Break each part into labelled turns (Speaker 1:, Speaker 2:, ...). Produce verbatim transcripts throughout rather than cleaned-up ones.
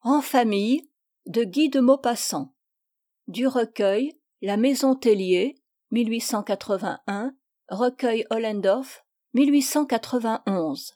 Speaker 1: En famille de Guy de Maupassant. Du recueil La Maison Tellier, mille huit cent quatre-vingt-un, recueil Ollendorff, mille huit cent quatre-vingt-onze.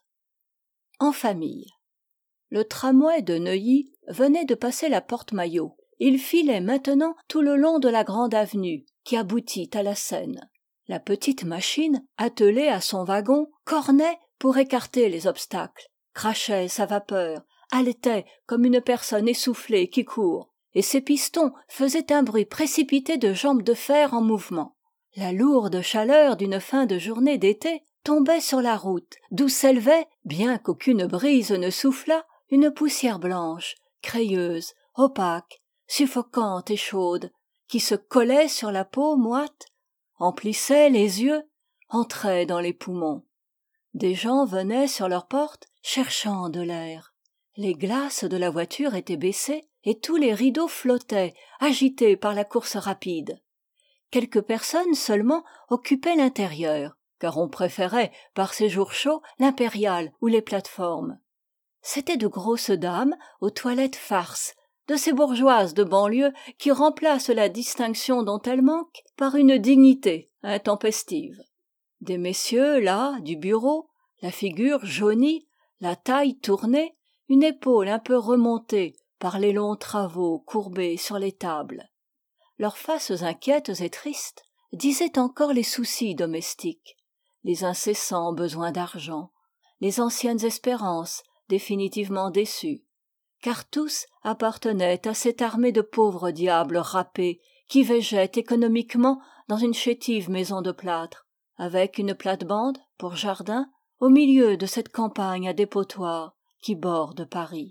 Speaker 1: En famille. Le tramway de Neuilly venait de passer la porte Maillot. Il filait maintenant tout le long de la grande avenue qui aboutit à la Seine. La petite machine, attelée à son wagon, cornait pour écarter les obstacles, crachait sa vapeur, haletait comme une personne essoufflée qui court, et ses pistons faisaient un bruit précipité de jambes de fer en mouvement. La lourde chaleur d'une fin de journée d'été tombait sur la route, d'où s'élevait, bien qu'aucune brise ne soufflât, une poussière blanche, crayeuse, opaque, suffocante et chaude, qui se collait sur la peau moite, emplissait les yeux, entrait dans les poumons. Des gens venaient sur leurs portes cherchant de l'air. Les glaces de la voiture étaient baissées et tous les rideaux flottaient, agités par la course rapide. Quelques personnes seulement occupaient l'intérieur, car on préférait, par ces jours chauds, l'impériale ou les plateformes. C'étaient de grosses dames aux toilettes farces, de ces bourgeoises de banlieue qui remplacent la distinction dont elles manquent par une dignité intempestive. Des messieurs, là, du bureau, la figure jaunie, la taille tournée, une épaule un peu remontée par les longs travaux courbés sur les tables. Leurs faces inquiètes et tristes disaient encore les soucis domestiques, les incessants besoins d'argent, les anciennes espérances définitivement déçues, car tous appartenaient à cette armée de pauvres diables râpés qui végètent économiquement dans une chétive maison de plâtre, avec une plate-bande pour jardin au milieu de cette campagne à dépotoir qui borde Paris.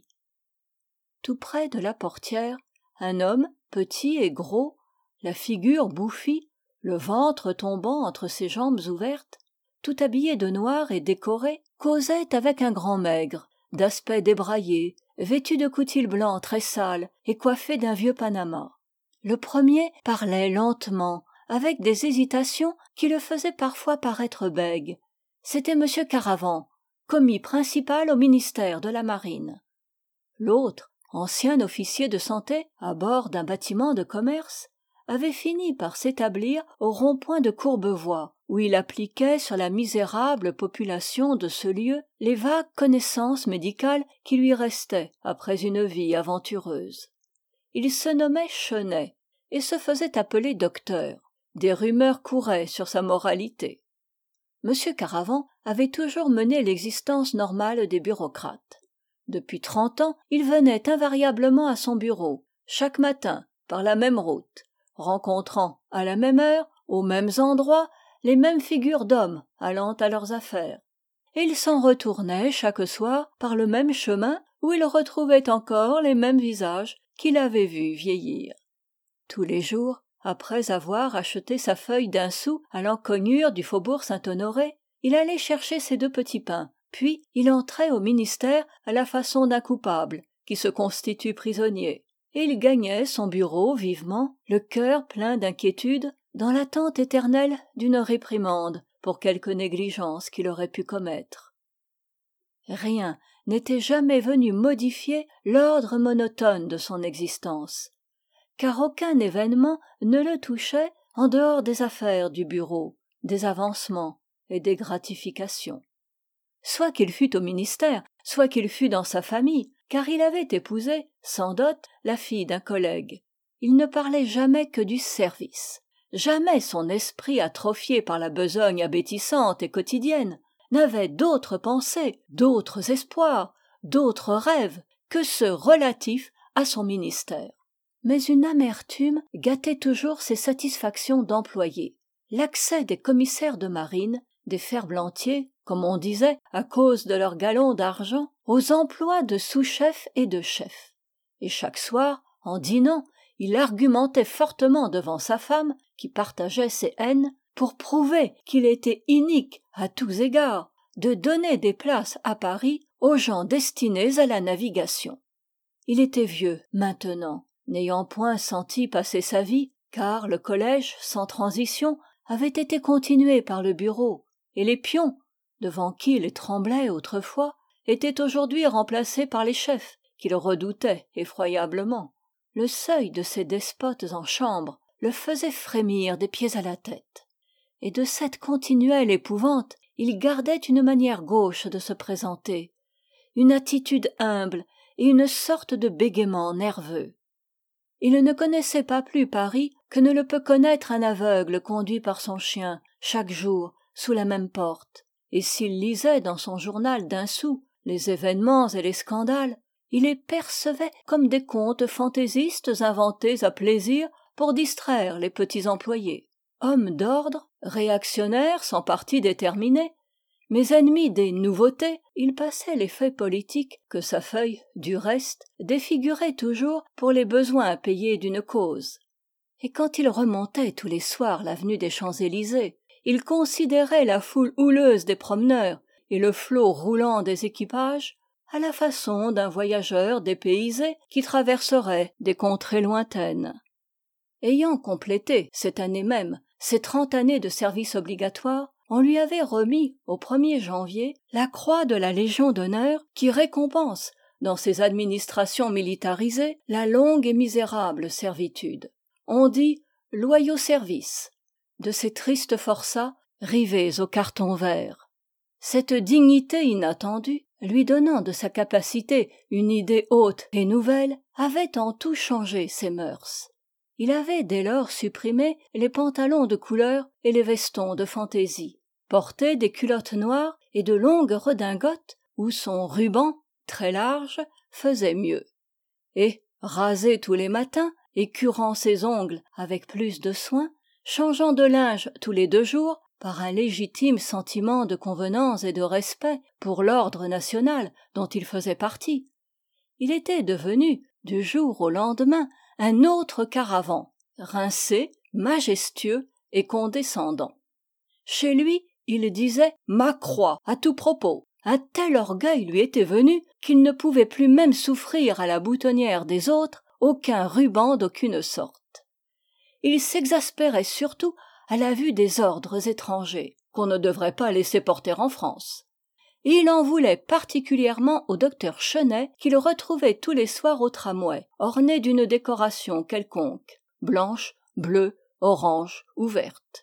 Speaker 1: Tout près de la portière, un homme, petit et gros, la figure bouffie, le ventre tombant entre ses jambes ouvertes, tout habillé de noir et décoré, causait avec un grand maigre, d'aspect débraillé, vêtu de coutil blanc très sale et coiffé d'un vieux panama. Le premier parlait lentement, avec des hésitations qui le faisaient parfois paraître bègue. C'était monsieur Caravant, commis principal au ministère de la Marine. L'autre, ancien officier de santé à bord d'un bâtiment de commerce, avait fini par s'établir au rond-point de Courbevoie, où il appliquait sur la misérable population de ce lieu les vagues connaissances médicales qui lui restaient après une vie aventureuse. Il se nommait Chenet et se faisait appeler docteur. Des rumeurs couraient sur sa moralité. Monsieur Caravant avait toujours mené l'existence normale des bureaucrates. Depuis trente ans, il venait invariablement à son bureau, chaque matin, par la même route, rencontrant à la même heure, aux mêmes endroits, les mêmes figures d'hommes allant à leurs affaires. Et il s'en retournait chaque soir par le même chemin où il retrouvait encore les mêmes visages qu'il avait vus vieillir. Tous les jours, après avoir acheté sa feuille d'un sou à l'encoignure du faubourg Saint-Honoré, il allait chercher ses deux petits pains, puis il entrait au ministère à la façon d'un coupable qui se constitue prisonnier, et il gagnait son bureau vivement, le cœur plein d'inquiétude, dans l'attente éternelle d'une réprimande pour quelque négligence qu'il aurait pu commettre. Rien n'était jamais venu modifier l'ordre monotone de son existence, car aucun événement ne le touchait en dehors des affaires du bureau, des avancements et des gratifications. Soit qu'il fût au ministère, soit qu'il fût dans sa famille, car il avait épousé, sans dot, la fille d'un collègue. Il ne parlait jamais que du service. Jamais son esprit atrophié par la besogne abétissante et quotidienne n'avait d'autres pensées, d'autres espoirs, d'autres rêves que ceux relatifs à son ministère. Mais une amertume gâtait toujours ses satisfactions d'employé. L'accès des commissaires de marine, des ferblantiers, comme on disait, à cause de leurs galons d'argent, aux emplois de sous-chef et de chef. Et chaque soir, en dînant, il argumentait fortement devant sa femme, qui partageait ses haines, pour prouver qu'il était inique à tous égards de donner des places à Paris aux gens destinés à la navigation. Il était vieux maintenant, n'ayant point senti passer sa vie, car le collège, sans transition, avait été continué par le bureau, et les pions, devant qui il tremblait autrefois, étaient aujourd'hui remplacés par les chefs, qu'il redoutait effroyablement. Le seuil de ces despotes en chambre le faisait frémir des pieds à la tête. Et de cette continuelle épouvante, il gardait une manière gauche de se présenter, une attitude humble et une sorte de bégaiement nerveux. Il ne connaissait pas plus Paris que ne le peut connaître un aveugle conduit par son chien, chaque jour, sous la même porte. Et s'il lisait dans son journal d'un sou les événements et les scandales, il les percevait comme des contes fantaisistes inventés à plaisir pour distraire les petits employés. Homme d'ordre, réactionnaire sans parti déterminé, mais ennemi des nouveautés, il passait les faits politiques que sa feuille, du reste, défigurait toujours pour les besoins payés d'une cause. Et quand il remontait tous les soirs l'avenue des Champs-Élysées, il considérait la foule houleuse des promeneurs et le flot roulant des équipages à la façon d'un voyageur dépaysé qui traverserait des contrées lointaines. Ayant complété cette année même ses trente années de service obligatoire, on lui avait remis au premier janvier la croix de la Légion d'honneur qui récompense, dans ces administrations militarisées, la longue et misérable servitude. On dit « loyaux services » de ces tristes forçats rivés au carton vert. Cette dignité inattendue, lui donnant de sa capacité une idée haute et nouvelle, avait en tout changé ses mœurs. Il avait dès lors supprimé les pantalons de couleur et les vestons de fantaisie, porté des culottes noires et de longues redingotes où son ruban, très large, faisait mieux. Et, rasé tous les matins, et curant ses ongles avec plus de soin, changeant de linge tous les deux jours, par un légitime sentiment de convenance et de respect pour l'ordre national dont il faisait partie, il était devenu, du jour au lendemain, un autre qu'Aravant, rincé, majestueux et condescendant. Chez lui, il disait « ma croix » à tout propos. Un tel orgueil lui était venu qu'il ne pouvait plus même souffrir à la boutonnière des autres aucun ruban d'aucune sorte. Il s'exaspérait surtout à la vue des ordres étrangers, qu'on ne devrait pas laisser porter en France. Et il en voulait particulièrement au docteur Chenet qu'il retrouvait tous les soirs au tramway, orné d'une décoration quelconque, blanche, bleue, orange ou verte.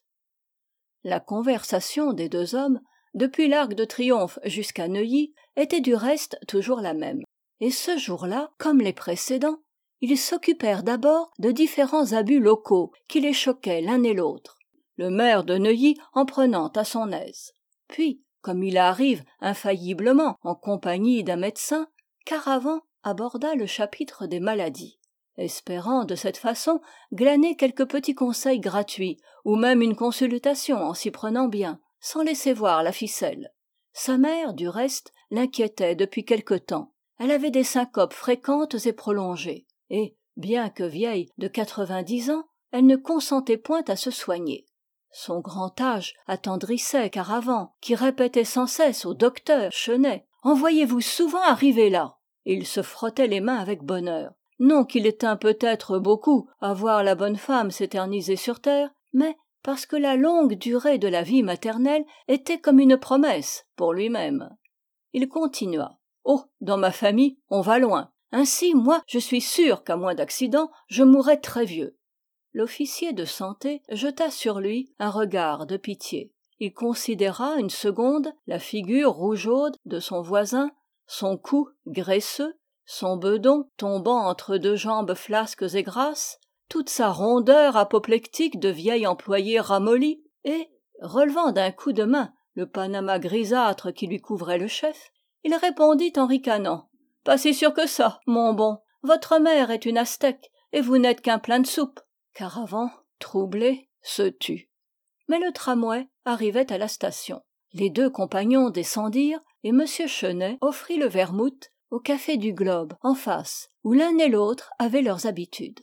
Speaker 1: La conversation des deux hommes, depuis l'Arc de Triomphe jusqu'à Neuilly, était du reste toujours la même. Et ce jour-là, comme les précédents, ils s'occupèrent d'abord de différents abus locaux qui les choquaient l'un et l'autre, le maire de Neuilly en prenant à son aise. Puis, comme il arrive infailliblement en compagnie d'un médecin, Caravant aborda le chapitre des maladies, espérant de cette façon glaner quelques petits conseils gratuits ou même une consultation en s'y prenant bien, sans laisser voir la ficelle. Sa mère, du reste, l'inquiétait depuis quelque temps. Elle avait des syncopes fréquentes et prolongées, et, bien que vieille de quatre-vingt-dix ans, elle ne consentait point à se soigner. Son grand âge attendrissait Caravant, qui répétait sans cesse au docteur Chenet « En voyez-vous souvent arriver là ?» Et il se frottait les mains avec bonheur. Non qu'il tînt peut-être beaucoup à voir la bonne femme s'éterniser sur terre, mais parce que la longue durée de la vie maternelle était comme une promesse pour lui-même. Il continua. « Oh, dans ma famille, on va loin. Ainsi, moi, je suis sûr qu'à moins d'accident, je mourrai très vieux. » L'officier de santé jeta sur lui un regard de pitié. Il considéra une seconde la figure rougeaude de son voisin, son cou graisseux, son bedon tombant entre deux jambes flasques et grasses, toute sa rondeur apoplectique de vieil employé ramolli, et, relevant d'un coup de main le panama grisâtre qui lui couvrait le chef, il répondit en ricanant « Pas si sûr que ça, mon bon. Votre mère est une aztèque et vous n'êtes qu'un plein de soupe. » Caravant, troublé, se tut. Mais le tramway arrivait à la station. Les deux compagnons descendirent et M. Chenet offrit le vermouth au café du Globe, en face, où l'un et l'autre avaient leurs habitudes.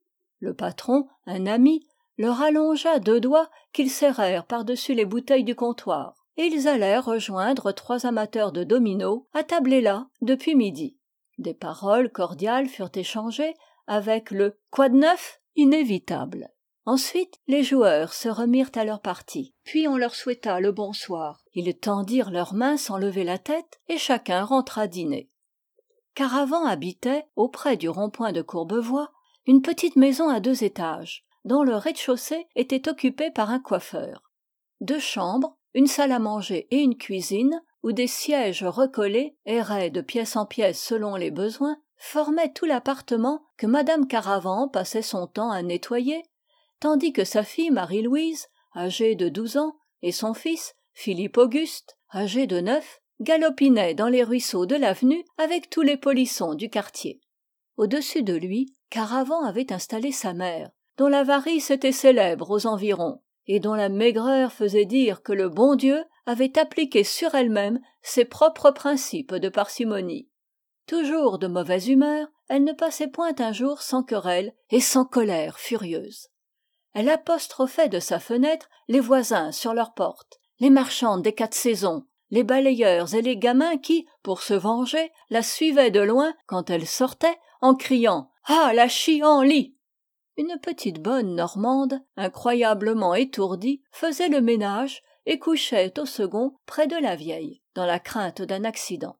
Speaker 1: Le patron, un ami, leur allongea deux doigts qu'ils serrèrent par-dessus les bouteilles du comptoir, et ils allèrent rejoindre trois amateurs de dominos attablés là depuis midi. Des paroles cordiales furent échangées avec le « Quoi de neuf ?» inévitable. Ensuite, les joueurs se remirent à leur partie, puis on leur souhaita le bonsoir. Ils tendirent leurs mains sans lever la tête, et chacun rentra dîner. Caravant habitait, auprès du rond-point de Courbevoie, une petite maison à deux étages, dont le rez-de-chaussée était occupé par un coiffeur. Deux chambres, une salle à manger et une cuisine, où des sièges recollés erraient de pièce en pièce selon les besoins, formaient tout l'appartement que madame Caravant passait son temps à nettoyer, tandis que sa fille Marie-Louise, âgée de douze ans, et son fils, Philippe Auguste, âgé de neuf, galopinaient dans les ruisseaux de l'avenue avec tous les polissons du quartier. Au-dessus de lui, Caravant avait installé sa mère, dont l'avarice était célèbre aux environs, et dont la maigreur faisait dire que le bon Dieu avait appliqué sur elle-même ses propres principes de parcimonie. Toujours de mauvaise humeur, elle ne passait point un jour sans querelle et sans colère furieuse. Elle apostrophait de sa fenêtre les voisins sur leurs portes, les marchandes des quatre saisons, les balayeurs et les gamins qui, pour se venger, la suivaient de loin quand elle sortait, en criant « Ah, la chie en lit !» Une petite bonne normande, incroyablement étourdie, faisait le ménage et couchait au second près de la vieille, dans la crainte d'un accident.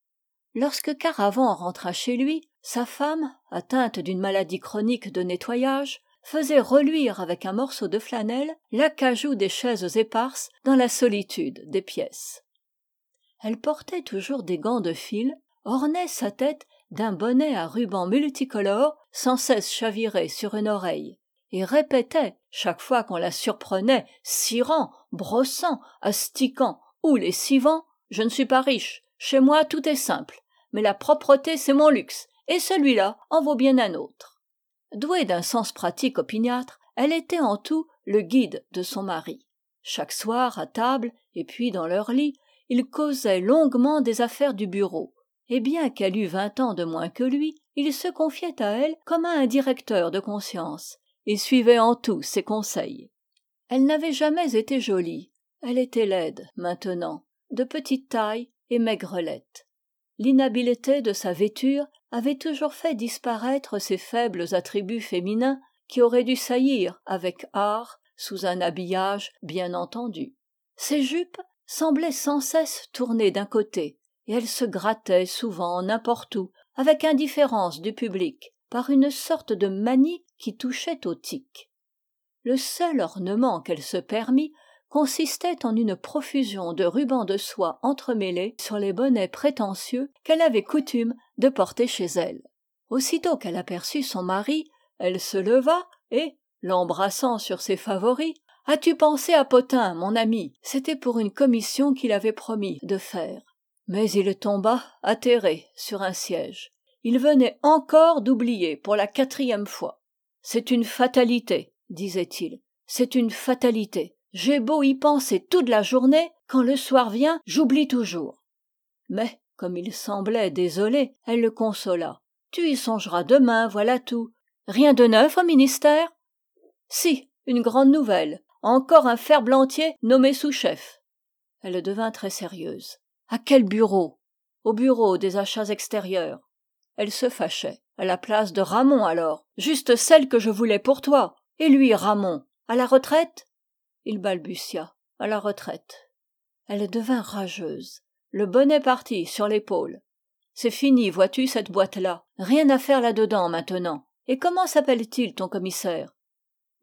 Speaker 1: Lorsque Caravant rentra chez lui, sa femme, atteinte d'une maladie chronique de nettoyage, faisait reluire avec un morceau de flanelle l'acajou des chaises éparses dans la solitude des pièces. Elle portait toujours des gants de fil, ornait sa tête d'un bonnet à rubans multicolores sans cesse chaviré sur une oreille, et répétait, chaque fois qu'on la surprenait cirant, brossant, astiquant ou lessivant, « Je ne suis pas riche, chez moi tout est simple, mais la propreté c'est mon luxe, et celui-là en vaut bien un autre. » Douée d'un sens pratique opiniâtre, elle était en tout le guide de son mari. Chaque soir, à table, et puis dans leur lit, ils causaient longuement des affaires du bureau, et bien qu'elle eût vingt ans de moins que lui, il se confiait à elle comme à un directeur de conscience, et suivait en tout ses conseils. Elle n'avait jamais été jolie, elle était laide maintenant, de petite taille et maigrelette. L'inhabileté de sa vêture avait toujours fait disparaître ces faibles attributs féminins qui auraient dû saillir avec art sous un habillage bien entendu. Ses jupes semblaient sans cesse tourner d'un côté, et elle se grattait souvent n'importe où, avec indifférence du public, par une sorte de manie qui touchait au tic. Le seul ornement qu'elle se permit consistait en une profusion de rubans de soie entremêlés sur les bonnets prétentieux qu'elle avait coutume de porter chez elle. Aussitôt qu'elle aperçut son mari, elle se leva et, l'embrassant sur ses favoris, « As-tu pensé à Potin, mon ami ?» C'était pour une commission qu'il avait promis de faire. Mais il tomba atterré sur un siège. Il venait encore d'oublier pour la quatrième fois. « C'est une fatalité, » disait-il. « C'est une fatalité. J'ai beau y penser toute la journée, quand le soir vient, j'oublie toujours. » Mais, comme il semblait désolé, elle le consola. « Tu y songeras demain, voilà tout. Rien de neuf au ministère ? » « Si, une grande nouvelle. Encore un ferblantier nommé sous-chef. » Elle devint très sérieuse. « À quel bureau ? » ?»« Au bureau des achats extérieurs. » Elle se fâchait. « À la place de Ramon, alors. Juste celle que je voulais pour toi. Et lui, Ramon, à la retraite ?» Il balbutia. « À la retraite. » Elle devint rageuse. Le bonnet partit sur l'épaule. « C'est fini, vois-tu, cette boîte-là. Rien à faire là-dedans, maintenant. Et comment s'appelle-t-il, ton commissaire ? » ?»« Bonasso. »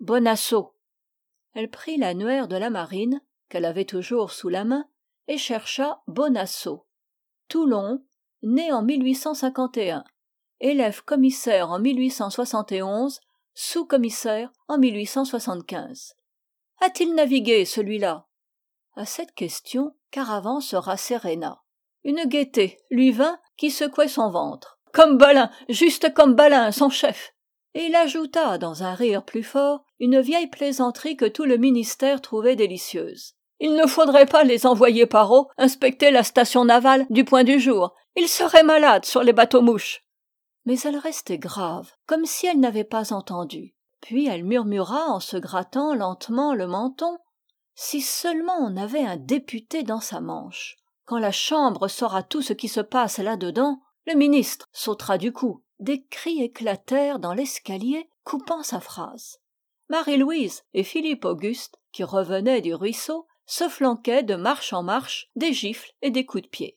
Speaker 1: Elle prit l'annuaire de la marine, qu'elle avait toujours sous la main, et chercha Bonasso. Toulon, né en mille huit cent cinquante et un. Élève commissaire en mille huit cent soixante et onze, sous-commissaire en mille huit cent soixante-quinze. A-t-il navigué, celui-là ? À cette question, Caravant se rasséréna. Une gaieté lui vint qui secouait son ventre. « Comme Balin, juste comme Balin, son chef !» Et il ajouta, dans un rire plus fort, une vieille plaisanterie que tout le ministère trouvait délicieuse. « Il ne faudrait pas les envoyer par eau inspecter la station navale du Point du Jour. Ils seraient malades sur les bateaux-mouches. » Mais elle restait grave, comme si elle n'avait pas entendu. Puis elle murmura en se grattant lentement le menton. « Si seulement on avait un député dans sa manche. Quand la Chambre saura tout ce qui se passe là-dedans, le ministre sautera du cou. » Des cris éclatèrent dans l'escalier, coupant sa phrase. Marie-Louise et Philippe Auguste, qui revenaient du ruisseau, se flanquaient de marche en marche des gifles et des coups de pied.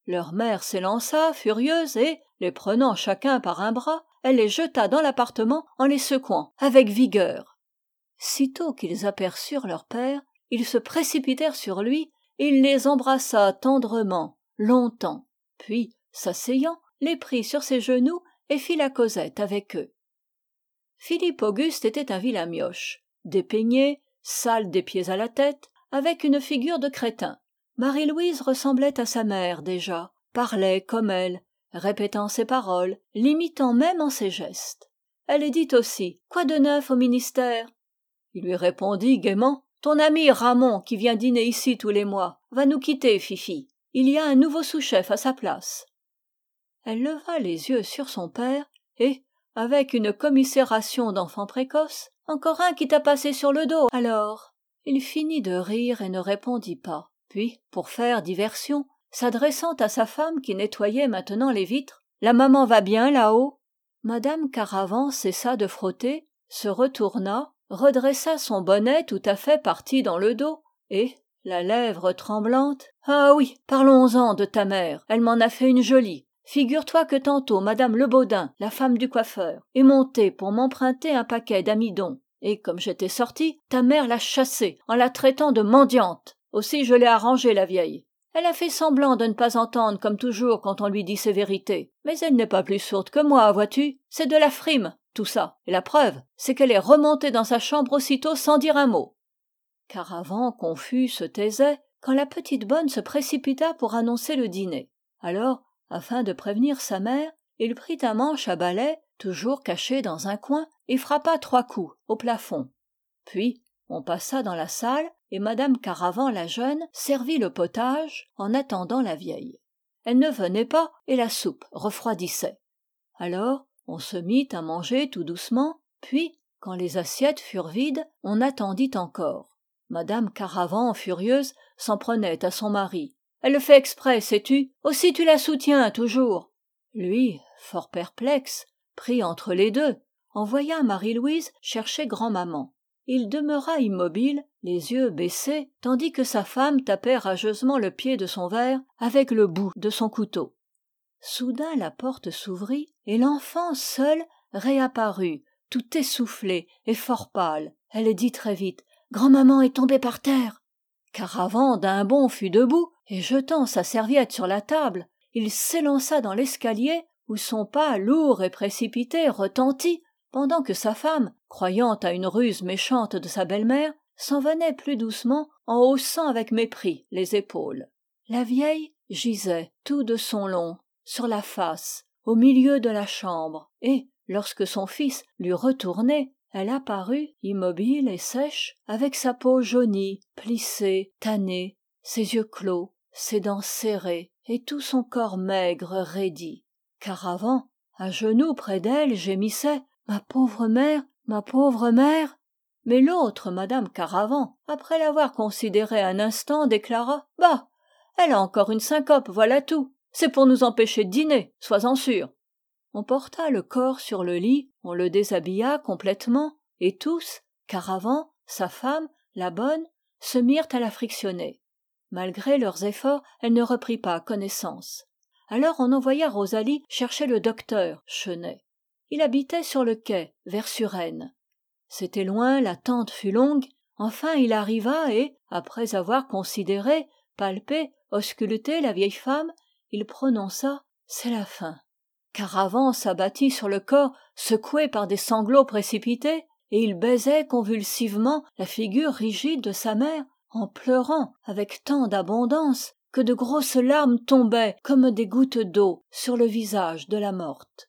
Speaker 1: Leur mère s'élança, furieuse, et, les prenant chacun par un bras, elle les jeta dans l'appartement en les secouant avec vigueur. Sitôt qu'ils aperçurent leur père, ils se précipitèrent sur lui, et il les embrassa tendrement, longtemps, puis, s'asseyant, les prit sur ses genoux et fit la causette avec eux. Philippe Auguste était un vilain mioche, dépeigné, sale des pieds à la tête, avec une figure de crétin. Marie-Louise ressemblait à sa mère déjà, parlait comme elle, répétant ses paroles, l'imitant même en ses gestes. Elle dit aussi « Quoi de neuf au ministère ?» Il lui répondit gaiement « Ton ami Ramon, qui vient dîner ici tous les mois, va nous quitter, Fifi. Il y a un nouveau sous-chef à sa place. » Elle leva les yeux sur son père et, avec une commisération d'enfant précoce, « Encore un qui t'a passé sur le dos, alors ?» Il finit de rire et ne répondit pas. Puis, pour faire diversion, s'adressant à sa femme qui nettoyait maintenant les vitres, « La maman va bien là-haut ?» Madame Caravan cessa de frotter, se retourna, redressa son bonnet tout à fait parti dans le dos, et, la lèvre tremblante, « Ah oui, parlons-en de ta mère, elle m'en a fait une jolie. Figure-toi que tantôt madame Lebaudin, la femme du coiffeur, est montée pour m'emprunter un paquet d'amidon, et comme j'étais sortie, ta mère l'a chassée en la traitant de mendiante. Aussi je l'ai arrangée, la vieille. Elle a fait semblant de ne pas entendre comme toujours quand on lui dit ses vérités. Mais elle n'est pas plus sourde que moi, vois-tu. C'est de la frime, tout ça. Et la preuve, c'est qu'elle est remontée dans sa chambre aussitôt sans dire un mot. » Caravan, confus, se taisait, quand la petite bonne se précipita pour annoncer le dîner. Alors, afin de prévenir sa mère, il prit un manche à balai, toujours caché dans un coin, et frappa trois coups au plafond. Puis, on passa dans la salle, et madame Caravan la jeune servit le potage en attendant la vieille. Elle ne venait pas, et la soupe refroidissait. Alors, on se mit à manger tout doucement, puis, quand les assiettes furent vides, on attendit encore. Madame Caravan, furieuse, s'en prenait à son mari. « Elle le fait exprès, sais-tu? Aussi tu la soutiens toujours. » Lui, fort perplexe, pris entre les deux, envoya Marie-Louise chercher grand-maman. Il demeura immobile, les yeux baissés, tandis que sa femme tapait rageusement le pied de son verre avec le bout de son couteau. Soudain la porte s'ouvrit, et l'enfant seule réapparut, tout essoufflée et fort pâle. Elle dit très vite « Grand-maman est tombée par terre. » Caravan d'un bond fut debout, et jetant sa serviette sur la table, il s'élança dans l'escalier où son pas lourd et précipité retentit, pendant que sa femme, croyant à une ruse méchante de sa belle-mère, s'en venait plus doucement en haussant avec mépris les épaules. La vieille gisait tout de son long, sur la face, au milieu de la chambre, et, lorsque son fils l'eut retournée, elle apparut, immobile et sèche, avec sa peau jaunie, plissée, tannée, ses yeux clos, ses dents serrées, et tout son corps maigre raidi. Caravan, à genoux près d'elle, gémissait « Ma pauvre mère, ma pauvre mère !» Mais l'autre madame Caravan, après l'avoir considérée un instant, déclara « Bah, elle a encore une syncope, voilà tout. C'est pour nous empêcher de dîner, sois-en sûr. » On porta le corps sur le lit, on le déshabilla complètement, et tous, Caravan, sa femme, la bonne, se mirent à la frictionner. Malgré leurs efforts, elle ne reprit pas connaissance. Alors on envoya Rosalie chercher le docteur Chenet. Il habitait sur le quai, vers Suresnes. C'était loin, l'attente fut longue, enfin il arriva et, après avoir considéré, palpé, ausculté la vieille femme, il prononça « C'est la fin ». Caravan s'abattit sur le corps, secoué par des sanglots précipités, et il baisait convulsivement la figure rigide de sa mère, en pleurant avec tant d'abondance que de grosses larmes tombaient comme des gouttes d'eau sur le visage de la morte.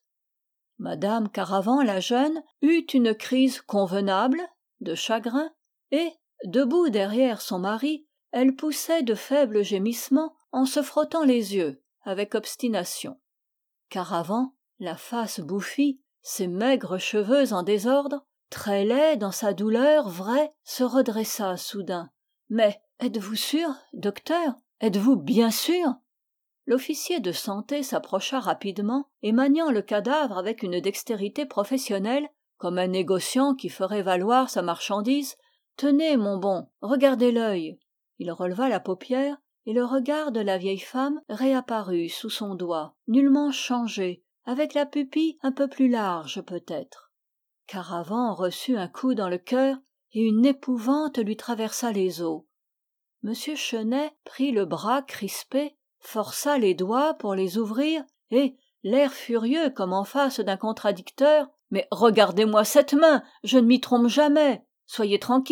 Speaker 1: Madame Caravan la jeune eut une crise convenable de chagrin, et, debout derrière son mari, elle poussait de faibles gémissements en se frottant les yeux avec obstination. Caravan, la face bouffie, ses maigres cheveux en désordre, très laid dans sa douleur vraie, se redressa soudain. « Mais êtes-vous sûr, docteur? Êtes-vous bien sûr ?» L'officier de santé s'approcha rapidement et maniant le cadavre avec une dextérité professionnelle, comme un négociant qui ferait valoir sa marchandise, « Tenez, mon bon, regardez l'œil. » Il releva la paupière et le regard de la vieille femme réapparut sous son doigt, nullement changé, avec la pupille un peu plus large peut-être. Caravant reçut un coup dans le cœur et une épouvante lui traversa les os. M. Chenet prit le bras crispé, força les doigts pour les ouvrir et, l'air furieux comme en face d'un contradicteur, « Mais regardez-moi cette main, je ne m'y trompe jamais, soyez tranquille !»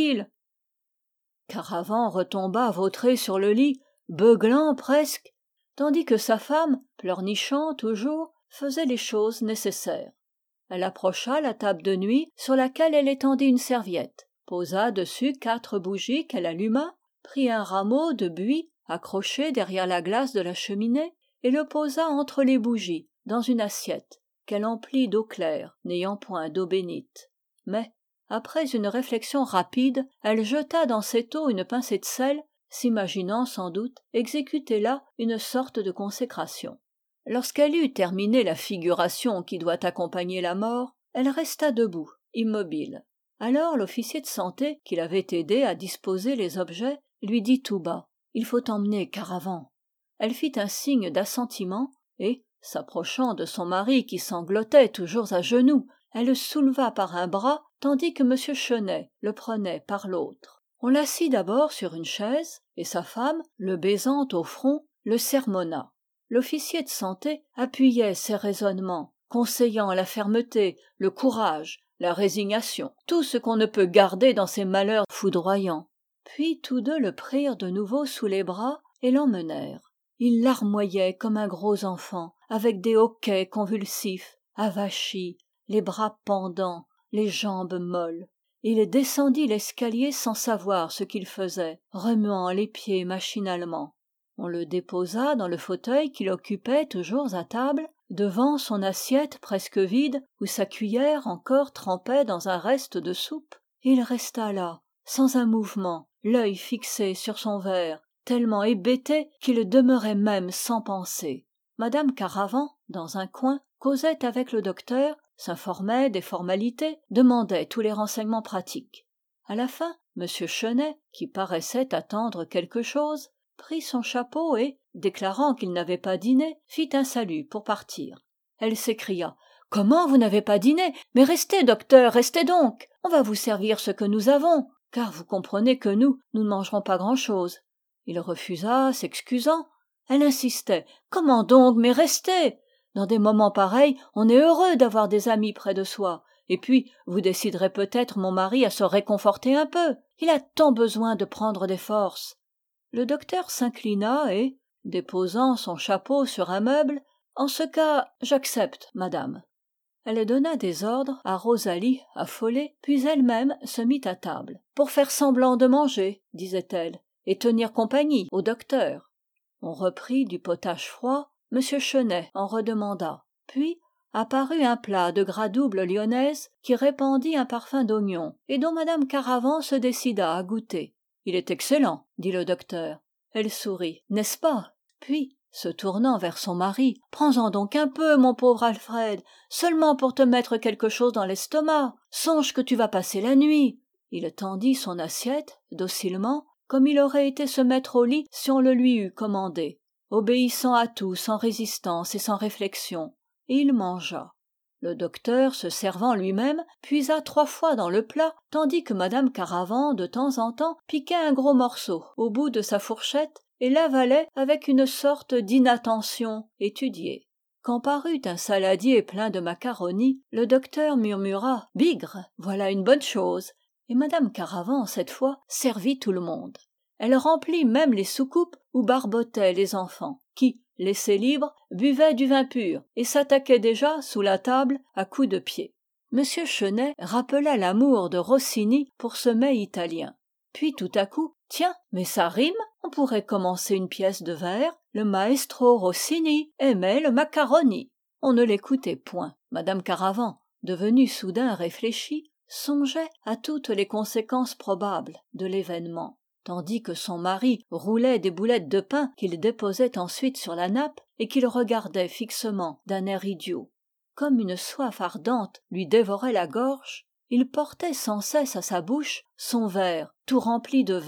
Speaker 1: Caravant retomba vautré sur le lit, beuglant presque, tandis que sa femme, pleurnichant toujours, faisait les choses nécessaires. Elle approcha la table de nuit sur laquelle elle étendit une serviette, posa dessus quatre bougies qu'elle alluma, prit un rameau de buis accroché derrière la glace de la cheminée et le posa entre les bougies dans une assiette qu'elle emplit d'eau claire, n'ayant point d'eau bénite. Mais, après une réflexion rapide, elle jeta dans cette eau une pincée de sel, s'imaginant sans doute exécuter là une sorte de consécration. Lorsqu'elle eut terminé la figuration qui doit accompagner la mort, elle resta debout, immobile. Alors l'officier de santé, qui l'avait aidée à disposer les objets, lui dit tout bas « Il faut emmener Caravant ». Elle fit un signe d'assentiment et, s'approchant de son mari qui sanglotait toujours à genoux, elle le souleva par un bras tandis que M. Chenet le prenait par l'autre. On l'assit d'abord sur une chaise et sa femme, le baisant au front, le sermonna. L'officier de santé appuyait ses raisonnements, conseillant la fermeté, le courage, la résignation, tout ce qu'on ne peut garder dans ces malheurs foudroyants. Puis tous deux le prirent de nouveau sous les bras et l'emmenèrent. Il larmoyait comme un gros enfant, avec des hoquets convulsifs, avachis, les bras pendants, les jambes molles. Il descendit l'escalier sans savoir ce qu'il faisait, remuant les pieds machinalement. On le déposa dans le fauteuil qu'il occupait toujours à table, devant son assiette presque vide, où sa cuillère encore trempait dans un reste de soupe, et il resta là, sans un mouvement, l'œil fixé sur son verre, tellement hébété qu'il demeurait même sans pensée. Madame Caravant, dans un coin, causait avec le docteur, s'informait des formalités, demandait tous les renseignements pratiques. À la fin, M. Chenet, qui paraissait attendre quelque chose, prit son chapeau et, déclarant qu'il n'avait pas dîné, fit un salut pour partir. Elle s'écria « Comment vous n'avez pas dîné? Mais restez, docteur, restez donc! On va vous servir ce que nous avons, car vous comprenez que nous, nous ne mangerons pas grand-chose. » Il refusa, s'excusant. Elle insistait « Comment donc? Mais restez! Dans des moments pareils, on est heureux d'avoir des amis près de soi. Et puis, vous déciderez peut-être mon mari à se réconforter un peu. Il a tant besoin de prendre des forces. » Le docteur s'inclina et, déposant son chapeau sur un meuble, « En ce cas, j'accepte, madame. » Elle donna des ordres à Rosalie, affolée, puis elle-même se mit à table. « Pour faire semblant de manger, disait-elle, et tenir compagnie au docteur. » On reprit du potage froid, M. Chenet en redemanda. Puis apparut un plat de gras double lyonnaise qui répandit un parfum d'oignon, et dont Mme Caravant se décida à goûter. « Il est excellent, » dit le docteur. Elle sourit. « N'est-ce pas ?» Puis, se tournant vers son mari, « Prends-en donc un peu, mon pauvre Alfred, seulement pour te mettre quelque chose dans l'estomac. Songe que tu vas passer la nuit. » Il tendit son assiette, docilement, comme il aurait été se mettre au lit si on le lui eût commandé, obéissant à tout sans résistance et sans réflexion, et il mangea. Le docteur, se servant lui-même, puisa trois fois dans le plat, tandis que Mme Caravant, de temps en temps, piquait un gros morceau au bout de sa fourchette et l'avalait avec une sorte d'inattention étudiée. Quand parut un saladier plein de macaroni, le docteur murmura « Bigre, voilà une bonne chose !» et Mme Caravant, cette fois, servit tout le monde. Elle remplit même les soucoupes où barbotaient les enfants, qui, laissés libres, buvaient du vin pur et s'attaquaient déjà, sous la table, à coups de pied. M. Chenet rappela l'amour de Rossini pour ce mets italien. Puis tout à coup, tiens, mais ça rime, on pourrait commencer une pièce de vers. Le maestro Rossini aimait le macaroni. On ne l'écoutait point. Mme Caravant, devenue soudain réfléchie, songeait à toutes les conséquences probables de l'événement, tandis que son mari roulait des boulettes de pain qu'il déposait ensuite sur la nappe et qu'il regardait fixement d'un air idiot. Comme une soif ardente lui dévorait la gorge, il portait sans cesse à sa bouche son verre tout rempli de vin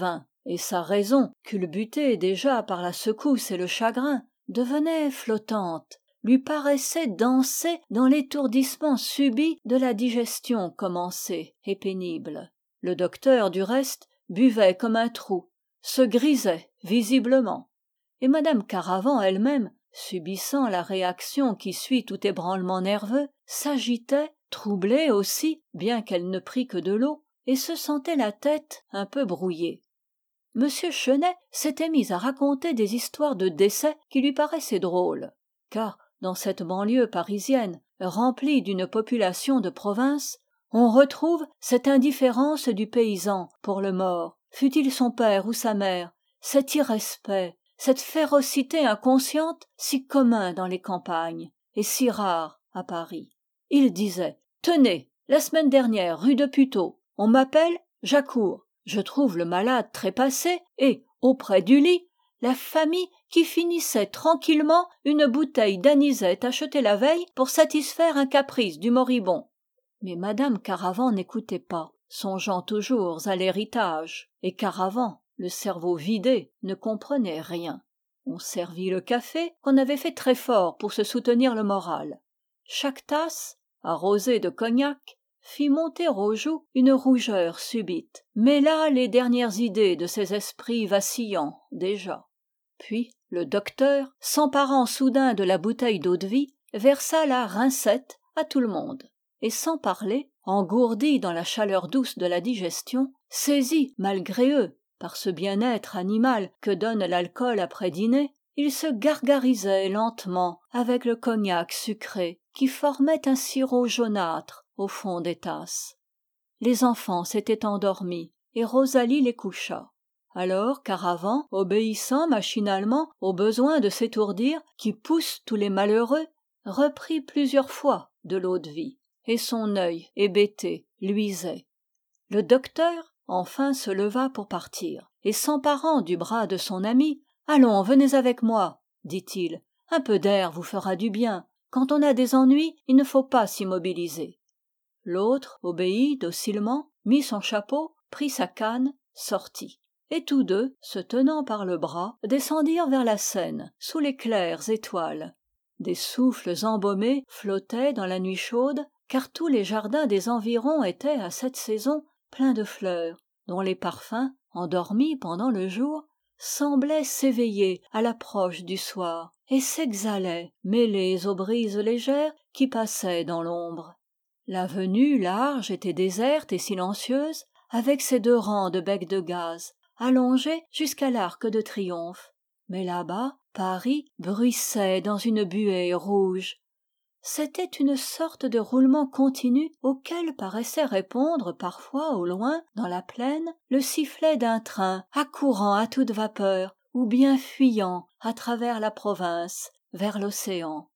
Speaker 1: et sa raison, culbutée déjà par la secousse et le chagrin, devenait flottante, lui paraissait danser dans l'étourdissement subit de la digestion commencée et pénible. Le docteur, du reste, buvait comme un trou, se grisait visiblement, et madame Caravan elle-même, subissant la réaction qui suit tout ébranlement nerveux, s'agitait, troublée aussi, bien qu'elle ne prît que de l'eau, et se sentait la tête un peu brouillée. Monsieur Chenet s'était mis à raconter des histoires de décès qui lui paraissaient drôles, car dans cette banlieue parisienne remplie d'une population de province, on retrouve cette indifférence du paysan pour le mort, fût-il son père ou sa mère, cet irrespect, cette férocité inconsciente si commun dans les campagnes et si rare à Paris. Il disait « Tenez, la semaine dernière, rue de Puteaux, on m'appelle, j'accours. Je trouve le malade trépassé et, auprès du lit, la famille qui finissait tranquillement une bouteille d'anisette achetée la veille pour satisfaire un caprice du moribond. » Mais madame Caravan n'écoutait pas, songeant toujours à l'héritage, et Caravan, le cerveau vidé, ne comprenait rien. On servit le café qu'on avait fait très fort pour se soutenir le moral. Chaque tasse, arrosée de cognac, fit monter aux joues une rougeur subite, mêla les dernières idées de ces esprits vacillants déjà. Puis le docteur, s'emparant soudain de la bouteille d'eau-de-vie, versa la rincette à tout le monde, et sans parler, engourdi dans la chaleur douce de la digestion, saisi malgré eux par ce bien-être animal que donne l'alcool après dîner, il se gargarisait lentement avec le cognac sucré qui formait un sirop jaunâtre au fond des tasses. Les enfants s'étaient endormis et Rosalie les coucha. Alors Caravan, obéissant machinalement au besoin de s'étourdir qui pousse tous les malheureux, reprit plusieurs fois de l'eau-de-vie, et son œil hébété luisait. Le docteur enfin se leva pour partir, et s'emparant du bras de son ami, « Allons, venez avec moi, dit-il, un peu d'air vous fera du bien. Quand on a des ennuis, il ne faut pas s'immobiliser. » L'autre obéit docilement, mit son chapeau, prit sa canne, sortit. Et tous deux, se tenant par le bras, descendirent vers la Seine, sous les claires étoiles. Des souffles embaumés flottaient dans la nuit chaude, car tous les jardins des environs étaient, à cette saison, pleins de fleurs, dont les parfums, endormis pendant le jour, semblaient s'éveiller à l'approche du soir, et s'exhalaient, mêlés aux brises légères qui passaient dans l'ombre. L'avenue large était déserte et silencieuse, avec ses deux rangs de becs de gaz, allongés jusqu'à l'Arc de Triomphe. Mais là-bas, Paris bruissait dans une buée rouge. C'était une sorte de roulement continu auquel paraissait répondre parfois au loin, dans la plaine, le sifflet d'un train accourant à toute vapeur ou bien fuyant à travers la province vers l'océan.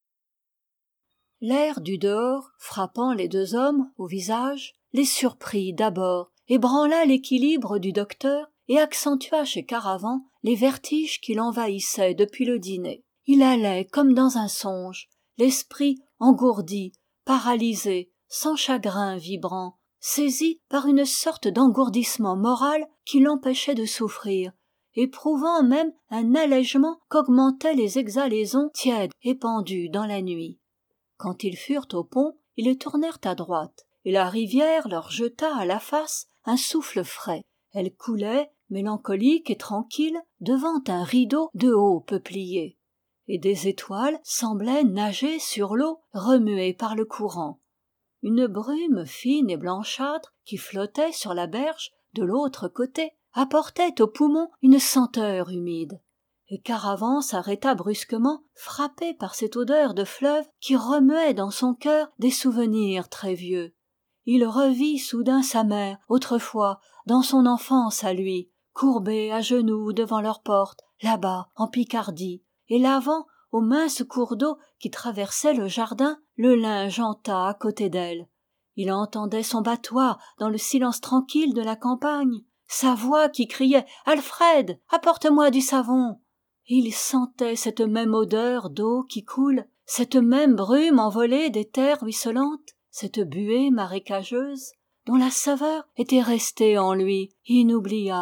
Speaker 1: L'air du dehors, frappant les deux hommes au visage, les surprit d'abord, ébranla l'équilibre du docteur et accentua chez Caravan les vertiges qui l'envahissaient depuis le dîner. Il allait comme dans un songe, l'esprit engourdi, paralysé, sans chagrin vibrant, saisi par une sorte d'engourdissement moral qui l'empêchait de souffrir, éprouvant même un allègement qu'augmentaient les exhalaisons tièdes épandues dans la nuit. Quand ils furent au pont, ils tournèrent à droite, et la rivière leur jeta à la face un souffle frais. Elle coulait, mélancolique et tranquille, devant un rideau de hauts peupliers. Et des étoiles semblaient nager sur l'eau remuée par le courant. Une brume fine et blanchâtre qui flottait sur la berge de l'autre côté apportait aux poumons une senteur humide. Et Caravan s'arrêta brusquement, frappé par cette odeur de fleuve qui remuait dans son cœur des souvenirs très vieux. Il revit soudain sa mère, autrefois, dans son enfance à lui, courbée à genoux devant leur porte, là-bas, en Picardie, et lavant, au mince cours d'eau qui traversait le jardin, le linge en tas à côté d'elle. Il entendait son battoir dans le silence tranquille de la campagne, sa voix qui criait « Alfred, apporte-moi du savon !» Il sentait cette même odeur d'eau qui coule, cette même brume envolée des terres ruisselantes, cette buée marécageuse, dont la saveur était restée en lui, inoubliable,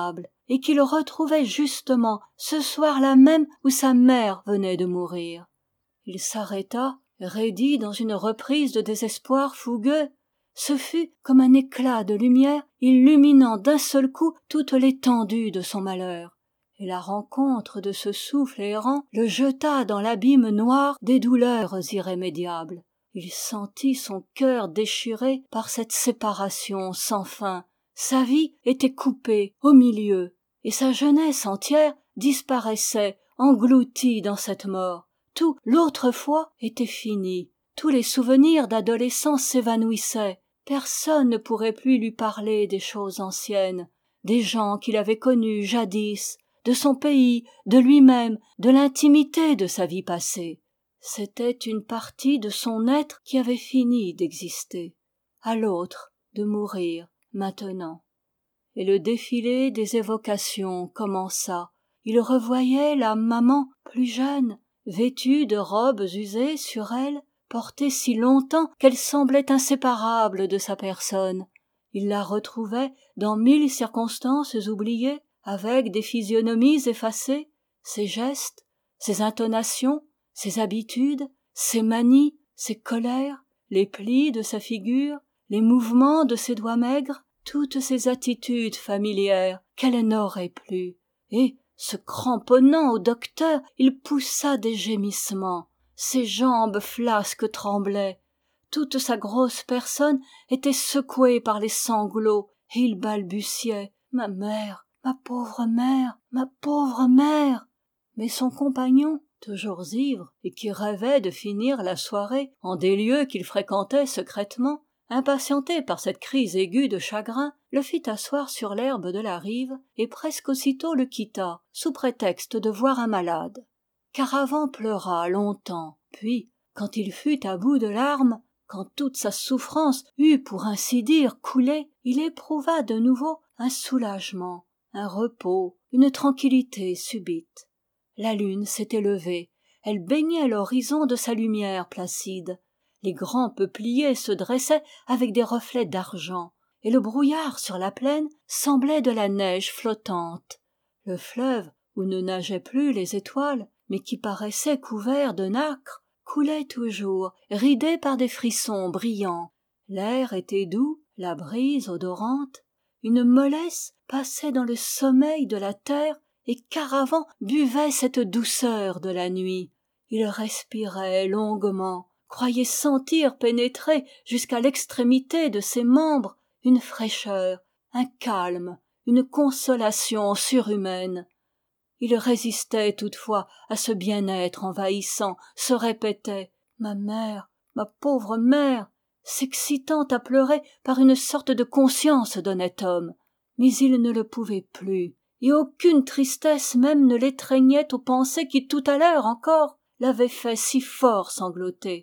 Speaker 1: et qu'il retrouvait justement ce soir-là même où sa mère venait de mourir. Il s'arrêta, raidi dans une reprise de désespoir fougueux. Ce fut comme un éclat de lumière illuminant d'un seul coup toute l'étendue de son malheur. Et la rencontre de ce souffle errant le jeta dans l'abîme noir des douleurs irrémédiables. Il sentit son cœur déchiré par cette séparation sans fin. Sa vie était coupée au milieu, et sa jeunesse entière disparaissait engloutie dans cette mort. Tout l'autrefois était fini. Tous les souvenirs d'adolescence s'évanouissaient. Personne ne pourrait plus lui parler des choses anciennes, des gens qu'il avait connus jadis, de son pays, de lui-même, de l'intimité de sa vie passée. C'était une partie de son être qui avait fini d'exister, à l'autre de mourir maintenant. Et le défilé des évocations commença. Il revoyait la maman plus jeune, vêtue de robes usées sur elle, portée si longtemps qu'elle semblait inséparable de sa personne. Il la retrouvait dans mille circonstances oubliées, avec des physionomies effacées, ses gestes, ses intonations, ses habitudes, ses manies, ses colères, les plis de sa figure, les mouvements de ses doigts maigres, toutes ces attitudes familières qu'elle n'aurait plus. Et, se cramponnant au docteur, il poussa des gémissements. Ses jambes flasques tremblaient. Toute sa grosse personne était secouée par les sanglots, et il balbutiait « Ma mère, ma pauvre mère, ma pauvre mère !» Mais son compagnon, toujours ivre, et qui rêvait de finir la soirée en des lieux qu'il fréquentait secrètement, impatienté par cette crise aiguë de chagrin, le fit asseoir sur l'herbe de la rive et presque aussitôt le quitta, sous prétexte de voir un malade. Caravan pleura longtemps, puis, quand il fut à bout de larmes, quand toute sa souffrance eut pour ainsi dire coulé, il éprouva de nouveau un soulagement, un repos, une tranquillité subite. La lune s'était levée, elle baignait l'horizon de sa lumière placide. Les grands peupliers se dressaient avec des reflets d'argent, et le brouillard sur la plaine semblait de la neige flottante. Le fleuve, où ne nageaient plus les étoiles, mais qui paraissait couvert de nacre, coulait toujours, ridé par des frissons brillants. L'air était doux, la brise odorante, une mollesse passait dans le sommeil de la terre, et Caravan buvait cette douceur de la nuit. Il respirait longuement, croyait sentir pénétrer jusqu'à l'extrémité de ses membres une fraîcheur, un calme, une consolation surhumaine. Il résistait toutefois à ce bien-être envahissant, se répétait « Ma mère, ma pauvre mère !» s'excitant à pleurer par une sorte de conscience d'honnête homme. Mais il ne le pouvait plus, et aucune tristesse même ne l'étreignait aux pensées qui tout à l'heure encore l'avaient fait si fort sangloter.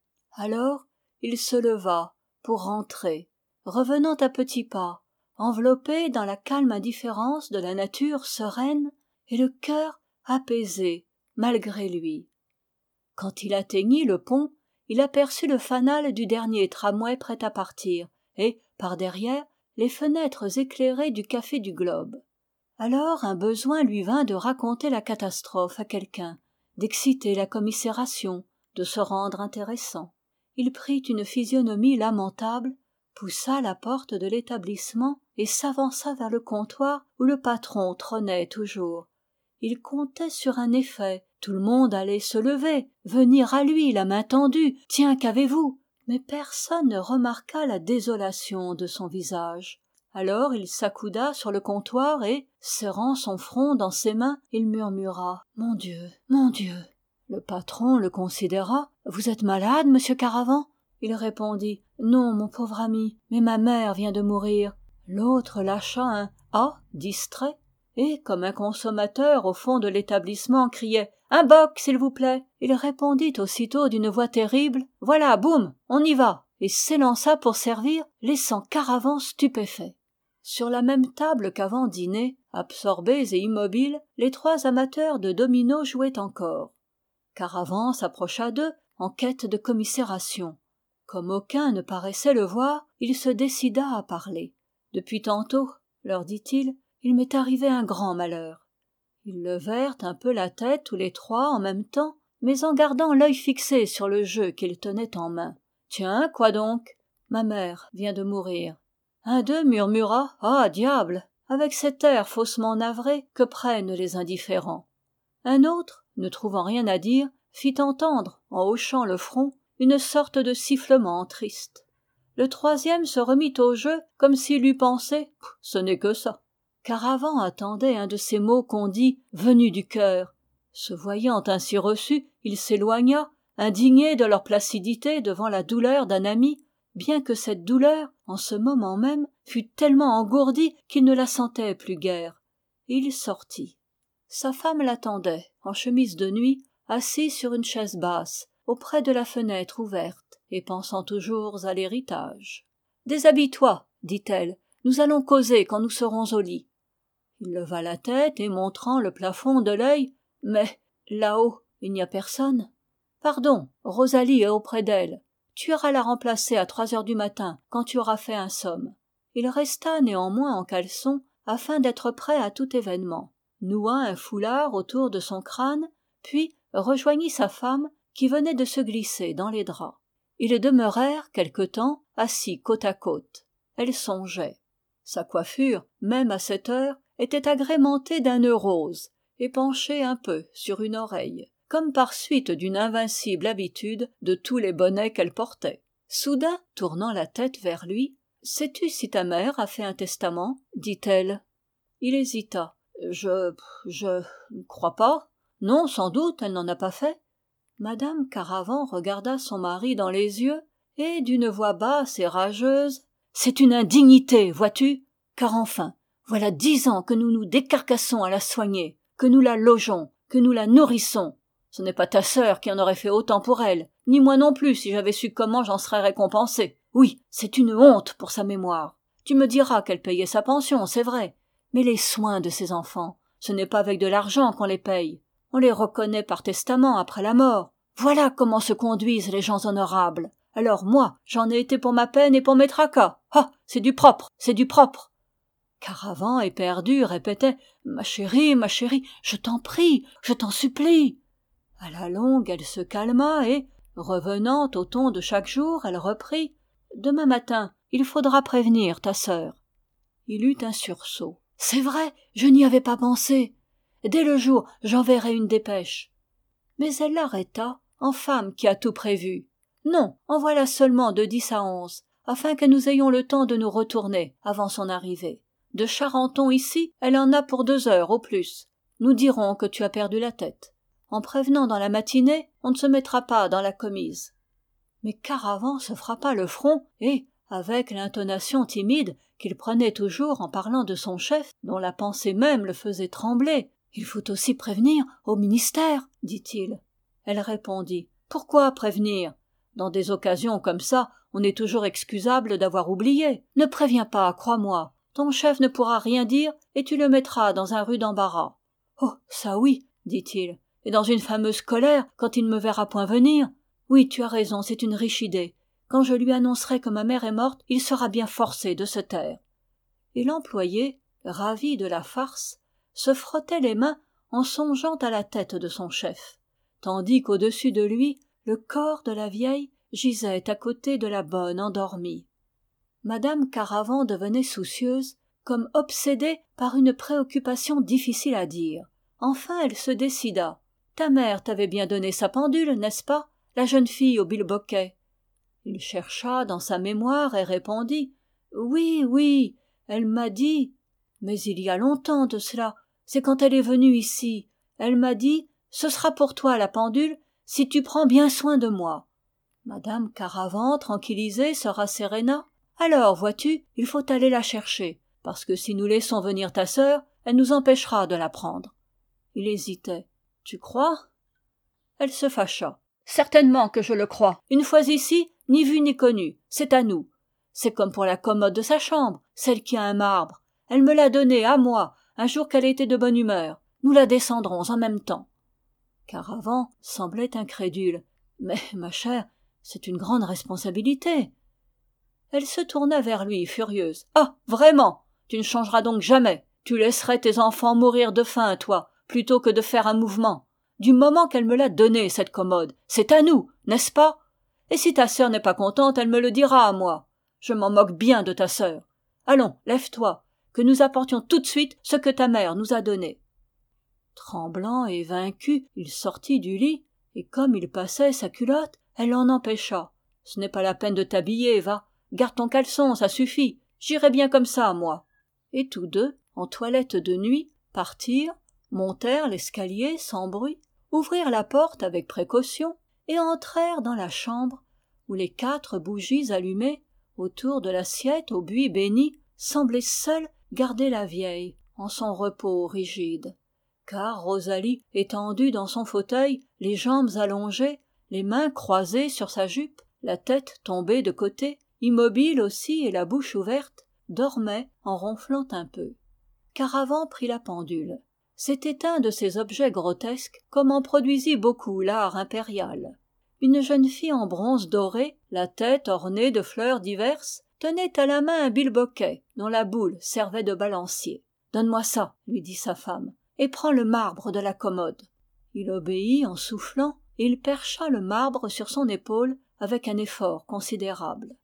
Speaker 1: Alors il se leva pour rentrer, revenant à petits pas, enveloppé dans la calme indifférence de la nature sereine, et le cœur apaisé malgré lui. Quand il atteignit le pont, il aperçut le fanal du dernier tramway prêt à partir, et, par derrière, les fenêtres éclairées du café du Globe. Alors un besoin lui vint de raconter la catastrophe à quelqu'un, d'exciter la commisération, de se rendre intéressant. Il prit une physionomie lamentable, poussa la porte de l'établissement et s'avança vers le comptoir où le patron trônait toujours. Il comptait sur un effet, tout le monde allait se lever, venir à lui la main tendue, « Tiens, qu'avez-vous » mais personne ne remarqua la désolation de son visage. Alors il s'accouda sur le comptoir et, serrant son front dans ses mains, il murmura « Mon Dieu, mon Dieu !» Le patron le considéra. « Vous êtes malade, monsieur Caravan ?» Il répondit « Non, mon pauvre ami, mais ma mère vient de mourir. » L'autre lâcha un « Ah » distrait, et, comme un consommateur au fond de l'établissement criait « Un bock, s'il vous plaît !» il répondit aussitôt d'une voix terrible « Voilà, boum, on y va !» et s'élança pour servir, laissant Caravan stupéfait. Sur la même table qu'avant dîner, absorbés et immobiles, les trois amateurs de dominos jouaient encore. Caravan s'approcha d'eux en quête de commisération. Comme aucun ne paraissait le voir, il se décida à parler. « Depuis tantôt, leur dit-il, il m'est arrivé un grand malheur. » Ils levèrent un peu la tête tous les trois en même temps, mais en gardant l'œil fixé sur le jeu qu'ils tenaient en main. « Tiens, quoi donc ? » ?»« Ma mère vient de mourir. » Un d'eux murmura « Ah, diable !» avec cet air faussement navré que prennent les indifférents. Un autre, ne trouvant rien à dire, fit entendre, en hochant le front, une sorte de sifflement triste. Le troisième se remit au jeu comme s'il eût pensé « ce n'est que ça ». Caravant attendait un de ces mots qu'on dit « venus du cœur ». Se voyant ainsi reçu, il s'éloigna, indigné de leur placidité devant la douleur d'un ami, bien que cette douleur, en ce moment même, fût tellement engourdie qu'il ne la sentait plus guère. Et il sortit. Sa femme l'attendait, en chemise de nuit, assise sur une chaise basse, auprès de la fenêtre ouverte, et pensant toujours à l'héritage. « Déshabille-toi, dit-elle, nous allons causer quand nous serons au lit. » Il leva la tête et montrant le plafond de l'œil, « Mais, là-haut, il n'y a personne. »« Pardon, Rosalie est auprès d'elle. Tu iras la remplacer à trois heures du matin, quand tu auras fait un somme. » Il resta néanmoins en caleçon, afin d'être prêt à tout événement, noua un foulard autour de son crâne, puis rejoignit sa femme, qui venait de se glisser dans les draps. Ils demeurèrent quelque temps assis côte à côte. Elle songeait. Sa coiffure, même à cette heure, était agrémentée d'un nœud rose, et penchée un peu sur une oreille, comme par suite d'une invincible habitude de tous les bonnets qu'elle portait. Soudain, tournant la tête vers lui, « Sais-tu si ta mère a fait un testament ?» dit-elle. Il hésita. « Je... je... ne crois pas. Non, sans doute, elle n'en a pas fait. » Madame Caravant regarda son mari dans les yeux, et d'une voix basse et rageuse, « C'est une indignité, vois-tu ? Car enfin, voilà dix ans que nous nous décarcassons à la soigner, que nous la logeons, que nous la nourrissons. Ce n'est pas ta sœur qui en aurait fait autant pour elle, ni moi non plus si j'avais su comment j'en serais récompensé. Oui, c'est une honte pour sa mémoire. Tu me diras qu'elle payait sa pension, c'est vrai. Mais les soins de ses enfants, ce n'est pas avec de l'argent qu'on les paye. On les reconnaît par testament après la mort. Voilà comment se conduisent les gens honorables. Alors moi, j'en ai été pour ma peine et pour mes tracas. Ah, c'est du propre, c'est du propre. » Caravant, éperdu, répétait « Ma chérie, ma chérie, je t'en prie, je t'en supplie. » À la longue, elle se calma et, revenant au ton de chaque jour, elle reprit « Demain matin, il faudra prévenir ta sœur. » Il eut un sursaut. « C'est vrai, je n'y avais pas pensé. Dès le jour, j'enverrai une dépêche. » Mais elle l'arrêta, en femme qui a tout prévu. « Non, envoie-la seulement de dix à onze, afin que nous ayons le temps de nous retourner avant son arrivée. De Charenton ici, elle en a pour deux heures au plus. Nous dirons que tu as perdu la tête. En prévenant dans la matinée, on ne se mettra pas dans la commise. » Mais Caravant se frappa le front et, avec l'intonation timide qu'il prenait toujours en parlant de son chef, dont la pensée même le faisait trembler, « Il faut aussi prévenir au ministère, dit-il. » Elle répondit, « Pourquoi prévenir ? Dans des occasions comme ça, on est toujours excusable d'avoir oublié. Ne préviens pas, crois-moi. Ton chef ne pourra rien dire et tu le mettras dans un rude embarras. »« Oh, ça oui, dit-il, et dans une fameuse colère quand il ne me verra point venir. Oui, tu as raison, c'est une riche idée. Quand je lui annoncerai que ma mère est morte, il sera bien forcé de se taire. » Et l'employé, ravi de la farce, se frottait les mains en songeant à la tête de son chef, tandis qu'au-dessus de lui, le corps de la vieille gisait à côté de la bonne endormie. Madame Caravant devenait soucieuse, comme obsédée par une préoccupation difficile à dire. Enfin elle se décida. « Ta mère t'avait bien donné sa pendule, n'est-ce pas, la jeune fille au bilboquet ?» Il chercha dans sa mémoire et répondit « Oui, oui, elle m'a dit… Mais il y a longtemps de cela, c'est quand elle est venue ici. Elle m'a dit « Ce sera pour toi la pendule, si tu prends bien soin de moi. » Madame Caravant, tranquillisée, se rasséréna. « Alors, vois-tu, il faut aller la chercher, parce que si nous laissons venir ta sœur, elle nous empêchera de la prendre. » Il hésitait. « Tu crois ?» Elle se fâcha. « Certainement que je le crois. Une fois ici, ni vu ni connu, c'est à nous. C'est comme pour la commode de sa chambre, celle qui a un marbre. Elle me l'a donnée à moi, un jour qu'elle était de bonne humeur. Nous la descendrons en même temps. » Caravant semblait incrédule. « Mais, ma chère, c'est une grande responsabilité. » Elle se tourna vers lui, furieuse. « Ah, vraiment? Tu ne changeras donc jamais. Tu laisserais tes enfants mourir de faim, toi, plutôt que de faire un mouvement. Du moment qu'elle me l'a donnée, cette commode, c'est à nous, n'est-ce pas? Et si ta sœur n'est pas contente, elle me le dira à moi. Je m'en moque bien de ta sœur. Allons, lève-toi, que nous apportions tout de suite ce que ta mère nous a donné. » Tremblant et vaincu, il sortit du lit, et comme il passait sa culotte, elle l'en empêcha. « Ce n'est pas la peine de t'habiller, va. Garde ton caleçon, ça suffit. J'irai bien comme ça, moi. » Et tous deux, en toilette de nuit, partirent, montèrent l'escalier sans bruit, ouvrirent la porte avec précaution et entrèrent dans la chambre où les quatre bougies allumées autour de l'assiette au buis béni semblaient seules garder la vieille en son repos rigide. Car Rosalie, étendue dans son fauteuil, les jambes allongées, les mains croisées sur sa jupe, la tête tombée de côté, immobile aussi et la bouche ouverte, dormait en ronflant un peu. Caravan prit la pendule. C'était un de ces objets grotesques comme en produisit beaucoup l'art impérial. Une jeune fille en bronze doré, la tête ornée de fleurs diverses, tenait à la main un bilboquet dont la boule servait de balancier. « Donne-moi ça, » lui dit sa femme, « et prends le marbre de la commode. » Il obéit en soufflant, et il percha le marbre sur son épaule avec un effort considérable.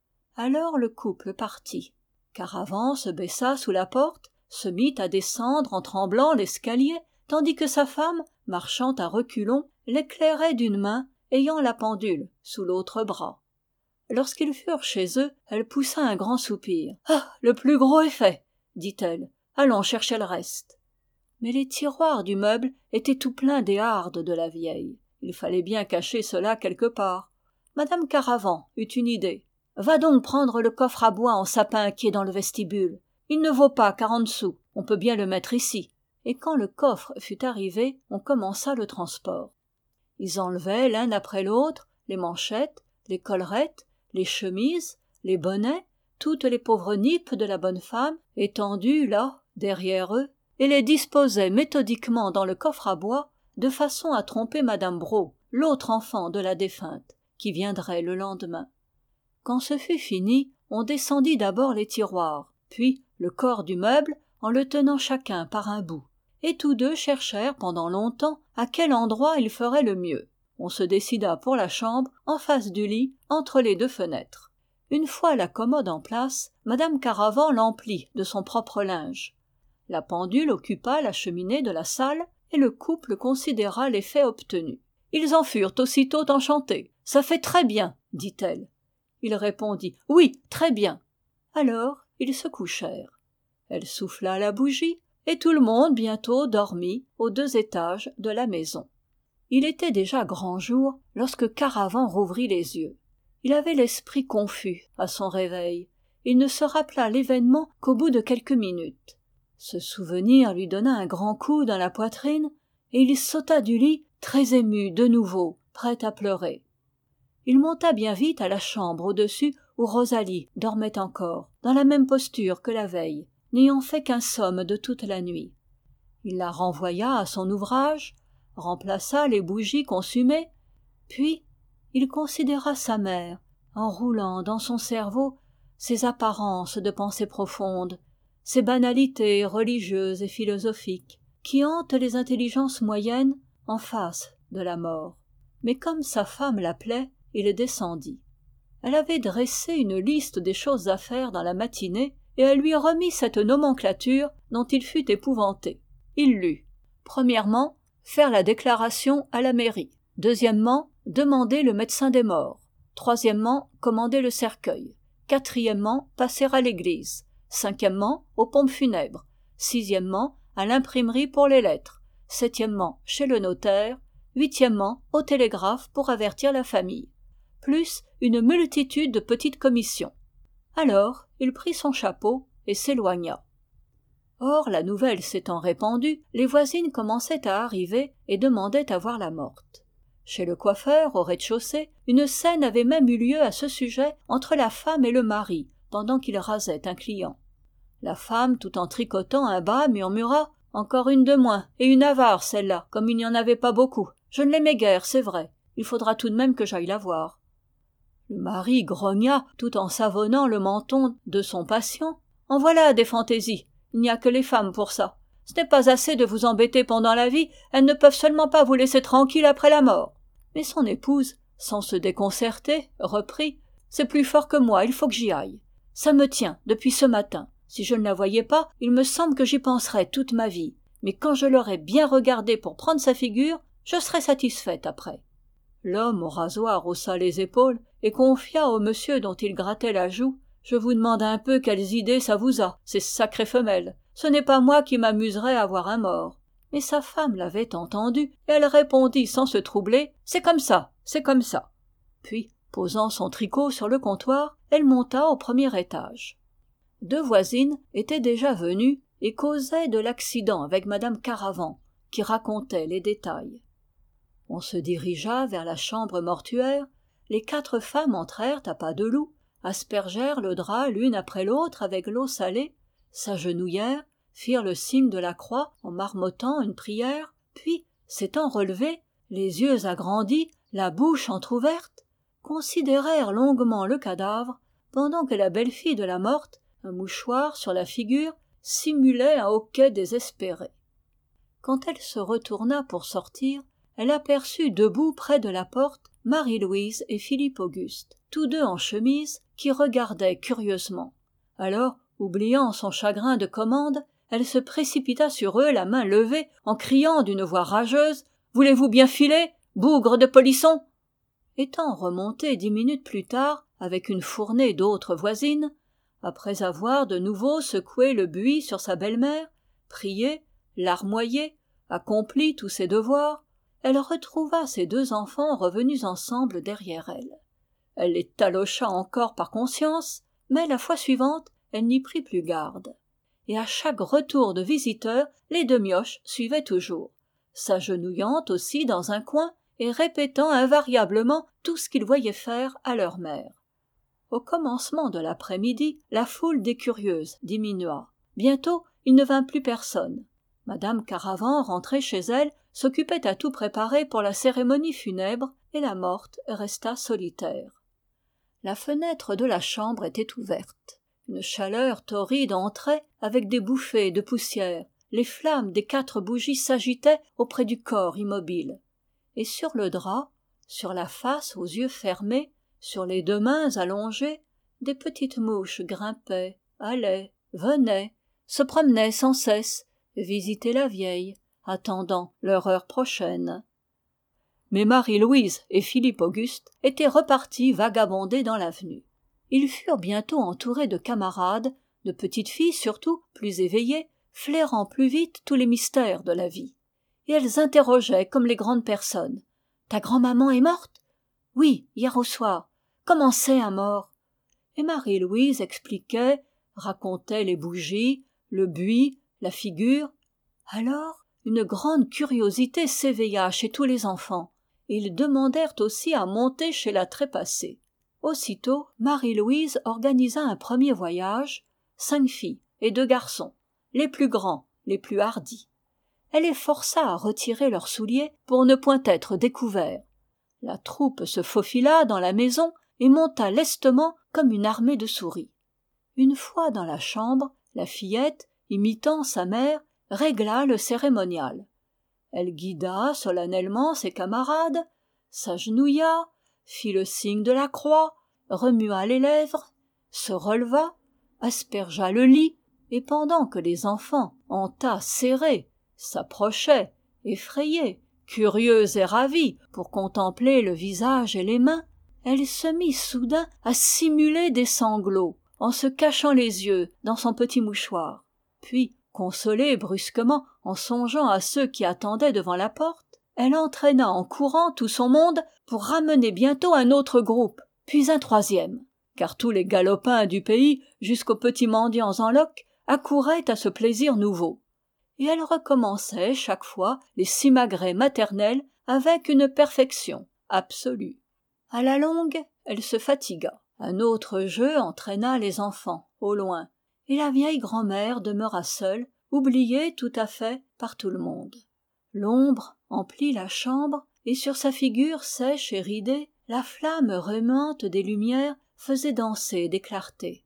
Speaker 1: Alors le couple partit. Caravan se baissa sous la porte, se mit à descendre en tremblant l'escalier, tandis que sa femme, marchant à reculons, l'éclairait d'une main, ayant la pendule sous l'autre bras. Lorsqu'ils furent chez eux, elle poussa un grand soupir. « Ah, le plus gros est fait, » dit-elle. « Allons chercher le reste. » Mais les tiroirs du meuble étaient tout pleins des hardes de la vieille. Il fallait bien cacher cela quelque part. Madame Caravan eut une idée. « Va donc prendre le coffre à bois en sapin qui est dans le vestibule. Il ne vaut pas quarante sous, on peut bien le mettre ici. » Et quand le coffre fut arrivé, on commença le transport. Ils enlevaient l'un après l'autre les manchettes, les collerettes, les chemises, les bonnets, toutes les pauvres nippes de la bonne femme, étendues là, derrière eux, et les disposaient méthodiquement dans le coffre à bois, de façon à tromper madame Brault, l'autre enfant de la défunte, qui viendrait le lendemain. Quand ce fut fini, on descendit d'abord les tiroirs, puis le corps du meuble, en le tenant chacun par un bout. Et tous deux cherchèrent pendant longtemps à quel endroit ils feraient le mieux. On se décida pour la chambre, en face du lit, entre les deux fenêtres. Une fois la commode en place, madame Caravan l'emplit de son propre linge. La pendule occupa la cheminée de la salle, et le couple considéra l'effet obtenu. Ils en furent aussitôt enchantés. « Ça fait très bien, » dit-elle. Il répondit « Oui, très bien. » Alors ils se couchèrent. Elle souffla la bougie, et tout le monde bientôt dormit aux deux étages de la maison. Il était déjà grand jour lorsque Caravan rouvrit les yeux. Il avait l'esprit confus à son réveil. Il ne se rappela l'événement qu'au bout de quelques minutes. Ce souvenir lui donna un grand coup dans la poitrine, et il sauta du lit, très ému de nouveau, prêt à pleurer. Il monta bien vite à la chambre au-dessus où Rosalie dormait encore, dans la même posture que la veille, n'ayant fait qu'un somme de toute la nuit. Il la renvoya à son ouvrage, remplaça les bougies consumées, puis il considéra sa mère, en roulant dans son cerveau ces apparences de pensées profondes, ces banalités religieuses et philosophiques qui hantent les intelligences moyennes en face de la mort. Mais comme sa femme l'appelait, il descendit. Elle avait dressé une liste des choses à faire dans la matinée, et elle lui remit cette nomenclature dont il fut épouvanté. Il lut. Premièrement, faire la déclaration à la mairie. Deuxièmement, demander le médecin des morts. Troisièmement, commander le cercueil. Quatrièmement, passer à l'église. Cinquièmement, aux pompes funèbres. Sixièmement, à l'imprimerie pour les lettres. Septièmement, chez le notaire. Huitièmement, au télégraphe pour avertir la famille. Plus une multitude de petites commissions. Alors, il prit son chapeau et s'éloigna. Or, la nouvelle s'étant répandue, les voisines commençaient à arriver et demandaient à voir la morte. Chez le coiffeur, au rez-de-chaussée, une scène avait même eu lieu à ce sujet entre la femme et le mari, pendant qu'il rasait un client. La femme, tout en tricotant un bas, murmura « Encore une de moins, et une avare, celle-là, comme il n'y en avait pas beaucoup. Je ne l'aimais guère, c'est vrai. Il faudra tout de même que j'aille la voir. » Le mari grogna tout en savonnant le menton de son patient. « En voilà des fantaisies. il n'y a que les femmes pour ça. Ce n'est pas assez de vous embêter pendant la vie, elles ne peuvent seulement pas vous laisser tranquille après la mort. Mais son épouse, sans se déconcerter, reprit. C'est plus fort que moi, il faut que j'y aille. Ça me tient, depuis ce matin. Si je ne la voyais pas, il me semble que j'y penserais toute ma vie. Mais quand je l'aurai bien regardée pour prendre sa figure, je serai satisfaite après. L'homme au rasoir haussa les épaules et confia au monsieur dont il grattait la joue. Je vous demande un peu quelles idées ça vous a, ces sacrées femelles. Ce n'est pas moi qui m'amuserais à voir un mort. Mais sa femme l'avait entendu, et elle répondit sans se troubler. C'est comme ça, c'est comme ça. Puis, posant son tricot sur le comptoir, elle monta au premier étage. Deux voisines étaient déjà venues et causaient de l'accident avec madame Caravan, qui racontait les détails. On se dirigea vers la chambre mortuaire, les quatre femmes entrèrent à pas de loup, aspergèrent le drap l'une après l'autre avec l'eau salée, s'agenouillèrent, firent le signe de la croix en marmottant une prière, puis, s'étant relevées, les yeux agrandis, la bouche entr'ouverte, considérèrent longuement le cadavre, pendant que la belle-fille de la morte, un mouchoir sur la figure, simulait un hoquet désespéré. Quand elle se retourna pour sortir, elle aperçut debout près de la porte Marie-Louise et Philippe Auguste, tous deux en chemise, qui regardaient curieusement. Alors, oubliant son chagrin de commande, elle se précipita sur eux, la main levée, en criant d'une voix rageuse « Voulez-vous bien filer, bougre de polisson ?» Étant remontée dix minutes plus tard, avec une fournée d'autres voisines, après avoir de nouveau secoué le buis sur sa belle-mère, prié, larmoyé, accompli tous ses devoirs, elle retrouva ses deux enfants revenus ensemble derrière elle. Elle les talocha encore par conscience, mais la fois suivante, elle n'y prit plus garde. Et à chaque retour de visiteur, les deux mioches suivaient toujours, s'agenouillant aussi dans un coin et répétant invariablement tout ce qu'ils voyaient faire à leur mère. Au commencement de l'après-midi, la foule des curieuses diminua. Bientôt, il ne vint plus personne. Madame Caravan, rentrée chez elle, s'occupait à tout préparer pour la cérémonie funèbre, et la morte resta solitaire. La fenêtre de la chambre était ouverte. Une chaleur torride entrait avec des bouffées de poussière. Les flammes des quatre bougies s'agitaient auprès du corps immobile. Et sur le drap, sur la face aux yeux fermés, sur les deux mains allongées, des petites mouches grimpaient, allaient, venaient, se promenaient sans cesse, visiter la vieille, attendant leur heure prochaine. Mais Marie-Louise et Philippe Auguste étaient repartis vagabonder dans l'avenue. Ils furent bientôt entourés de camarades, de petites filles surtout, plus éveillées, flairant plus vite tous les mystères de la vie. Et elles interrogeaient comme les grandes personnes. « Ta grand-maman est morte ?»« Oui, hier au soir. »« Comment c'est un mort ?» Et Marie-Louise expliquait, racontait les bougies, le buis, la figure. Alors, une grande curiosité s'éveilla chez tous les enfants, et ils demandèrent aussi à monter chez la trépassée. Aussitôt, Marie-Louise organisa un premier voyage, cinq filles et deux garçons, les plus grands, les plus hardis. Elle les força à retirer leurs souliers pour ne point être découverts. La troupe se faufila dans la maison et monta lestement comme une armée de souris. Une fois dans la chambre, la fillette, imitant sa mère, régla le cérémonial. Elle guida solennellement ses camarades, s'agenouilla, fit le signe de la croix, remua les lèvres, se releva, aspergea le lit, et pendant que les enfants, en tas serrés, s'approchaient, effrayés, curieux et ravis, pour contempler le visage et les mains, elle se mit soudain à simuler des sanglots, en se cachant les yeux dans son petit mouchoir. Puis, consolée brusquement en songeant à ceux qui attendaient devant la porte, elle entraîna en courant tout son monde pour ramener bientôt un autre groupe, puis un troisième, car tous les galopins du pays, jusqu'aux petits mendiants en loques, accouraient à ce plaisir nouveau. Et elle recommençait chaque fois les simagrées maternelles avec une perfection absolue. À la longue, elle se fatigua. Un autre jeu entraîna les enfants, au loin, et la vieille grand-mère demeura seule, oubliée tout à fait par tout le monde. L'ombre emplit la chambre, et sur sa figure sèche et ridée, la flamme remuante des lumières faisait danser des clartés.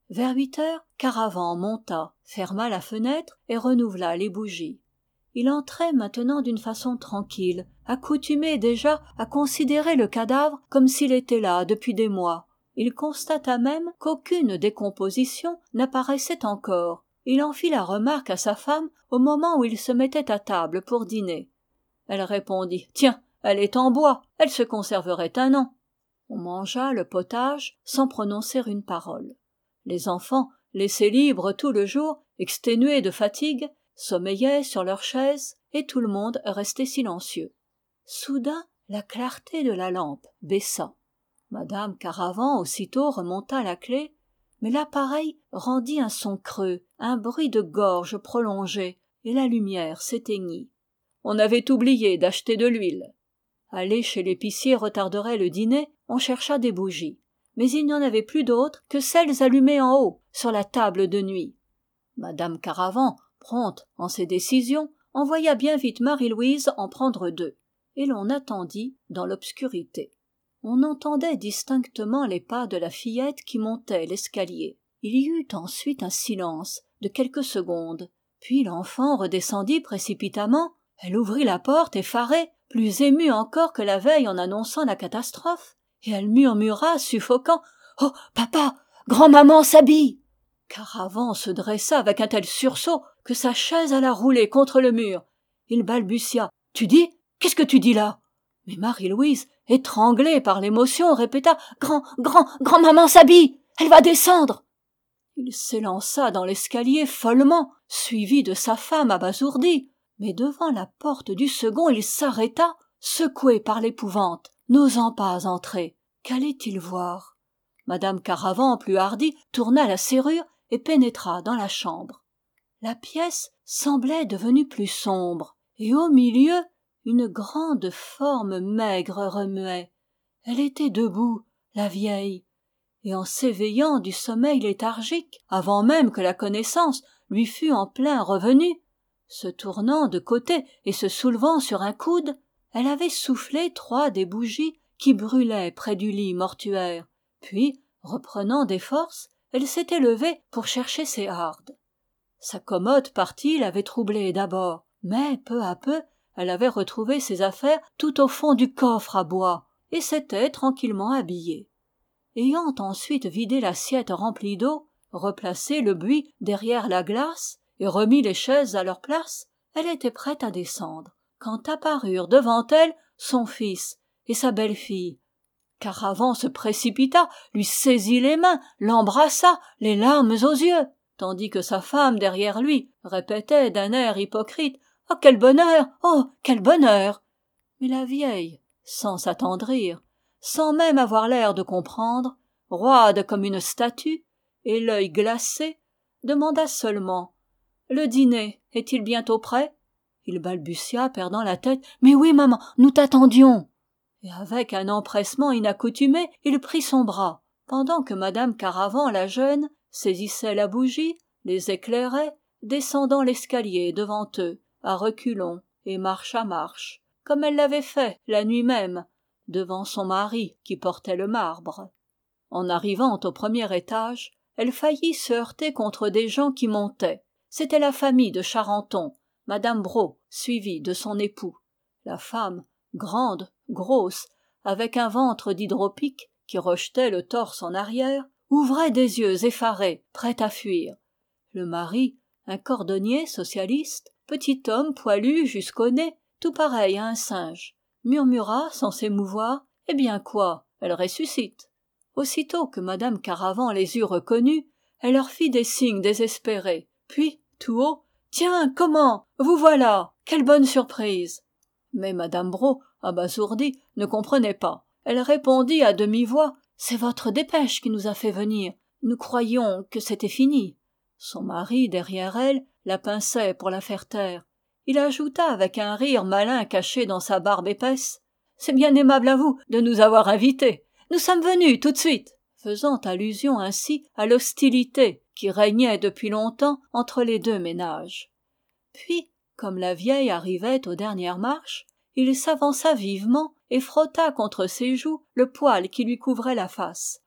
Speaker 1: Vers huit heures, Caravan monta, ferma la fenêtre et renouvela les bougies. Il entrait maintenant d'une façon tranquille, accoutumé déjà à considérer le cadavre comme s'il était là depuis des mois. Il constata même qu'aucune décomposition n'apparaissait encore. Il en fit la remarque à sa femme au moment où il se mettait à table pour dîner. Elle répondit « Tiens, elle est en bois, elle se conserverait un an. » On mangea le potage sans prononcer une parole. Les enfants, laissés libres tout le jour, exténués de fatigue, sommeillaient sur leurs chaises et tout le monde restait silencieux. Soudain, la clarté de la lampe baissa. Madame Caravan aussitôt remonta la clef, mais l'appareil rendit un son creux, un bruit de gorge prolongé, et la lumière s'éteignit. On avait oublié d'acheter de l'huile. Aller chez l'épicier retarderait le dîner, on chercha des bougies. Mais il n'y en avait plus d'autres que celles allumées en haut, sur la table de nuit. Madame Caravan, prompte en ses décisions, envoya bien vite Marie-Louise en prendre deux, et l'on attendit dans l'obscurité. On entendait distinctement les pas de la fillette qui montait l'escalier. Il y eut ensuite un silence de quelques secondes, puis l'enfant redescendit précipitamment. Elle ouvrit la porte effarée, plus émue encore que la veille en annonçant la catastrophe, et elle murmura, suffoquant « Oh, papa, grand-maman s'habille !» Caravan se dressa avec un tel sursaut que sa chaise alla rouler contre le mur. Il balbutia « Tu dis ? Qu'est-ce que tu dis là ?» Mais Marie-Louise, étranglée par l'émotion, répéta « Grand, grand, grand-maman s'habille ! Elle va descendre !» Il s'élança dans l'escalier follement, suivi de sa femme abasourdie. Mais devant la porte du second, il s'arrêta, secoué par l'épouvante, n'osant pas entrer. Qu'allait-il voir ? Madame Caravan, plus hardie, tourna la serrure et pénétra dans la chambre. La pièce semblait devenue plus sombre, et au milieu, une grande forme maigre remuait. Elle était debout, la vieille, et en s'éveillant du sommeil léthargique, avant même que la connaissance lui fût en plein revenue, se tournant de côté et se soulevant sur un coude, elle avait soufflé trois des bougies qui brûlaient près du lit mortuaire. Puis, reprenant des forces, elle s'était levée pour chercher ses hardes. Sa commode partie l'avait troublée d'abord, mais peu à peu, elle avait retrouvé ses affaires tout au fond du coffre à bois et s'était tranquillement habillée. Ayant ensuite vidé l'assiette remplie d'eau, replacé le buis derrière la glace et remis les chaises à leur place, elle était prête à descendre, quand apparurent devant elle son fils et sa belle-fille. Caravan se précipita, lui saisit les mains, l'embrassa, les larmes aux yeux, tandis que sa femme derrière lui répétait d'un air hypocrite « Oh, quel bonheur! Oh, quel bonheur !» Mais la vieille, sans s'attendrir, sans même avoir l'air de comprendre, roide comme une statue, et l'œil glacé, demanda seulement « Le dîner est-il bientôt prêt ?» Il balbutia, perdant la tête « Mais oui, maman, nous t'attendions !» Et avec un empressement inaccoutumé, il prit son bras, pendant que madame Caravan, la jeune, saisissait la bougie, les éclairait, descendant l'escalier devant eux, à reculons et marche à marche, comme elle l'avait fait la nuit même, devant son mari qui portait le marbre. En arrivant au premier étage, elle faillit se heurter contre des gens qui montaient. C'était la famille de Charenton, madame Brault, suivie de son époux. La femme, grande, grosse, avec un ventre d'hydropique qui rejetait le torse en arrière, ouvrait des yeux effarés, prêts à fuir. Le mari, un cordonnier socialiste, petit homme poilu jusqu'au nez, tout pareil à un singe, murmura sans s'émouvoir « Eh bien quoi, elle ressuscite !» Aussitôt que madame Caravan les eut reconnus, elle leur fit des signes désespérés, puis, tout haut, « Tiens, comment, vous voilà, quelle bonne surprise !» Mais madame Brault, abasourdie, ne comprenait pas. Elle répondit à demi-voix « C'est votre dépêche qui nous a fait venir. Nous croyions que c'était fini. » Son mari, derrière elle, la pinçait pour la faire taire. Il ajouta avec un rire malin caché dans sa barbe épaisse « C'est bien aimable à vous de nous avoir invités. Nous sommes venus tout de suite. » faisant allusion ainsi à l'hostilité qui régnait depuis longtemps entre les deux ménages. Puis, comme la vieille arrivait aux dernières marches, il s'avança vivement et frotta contre ses joues le poil qui lui couvrait la face,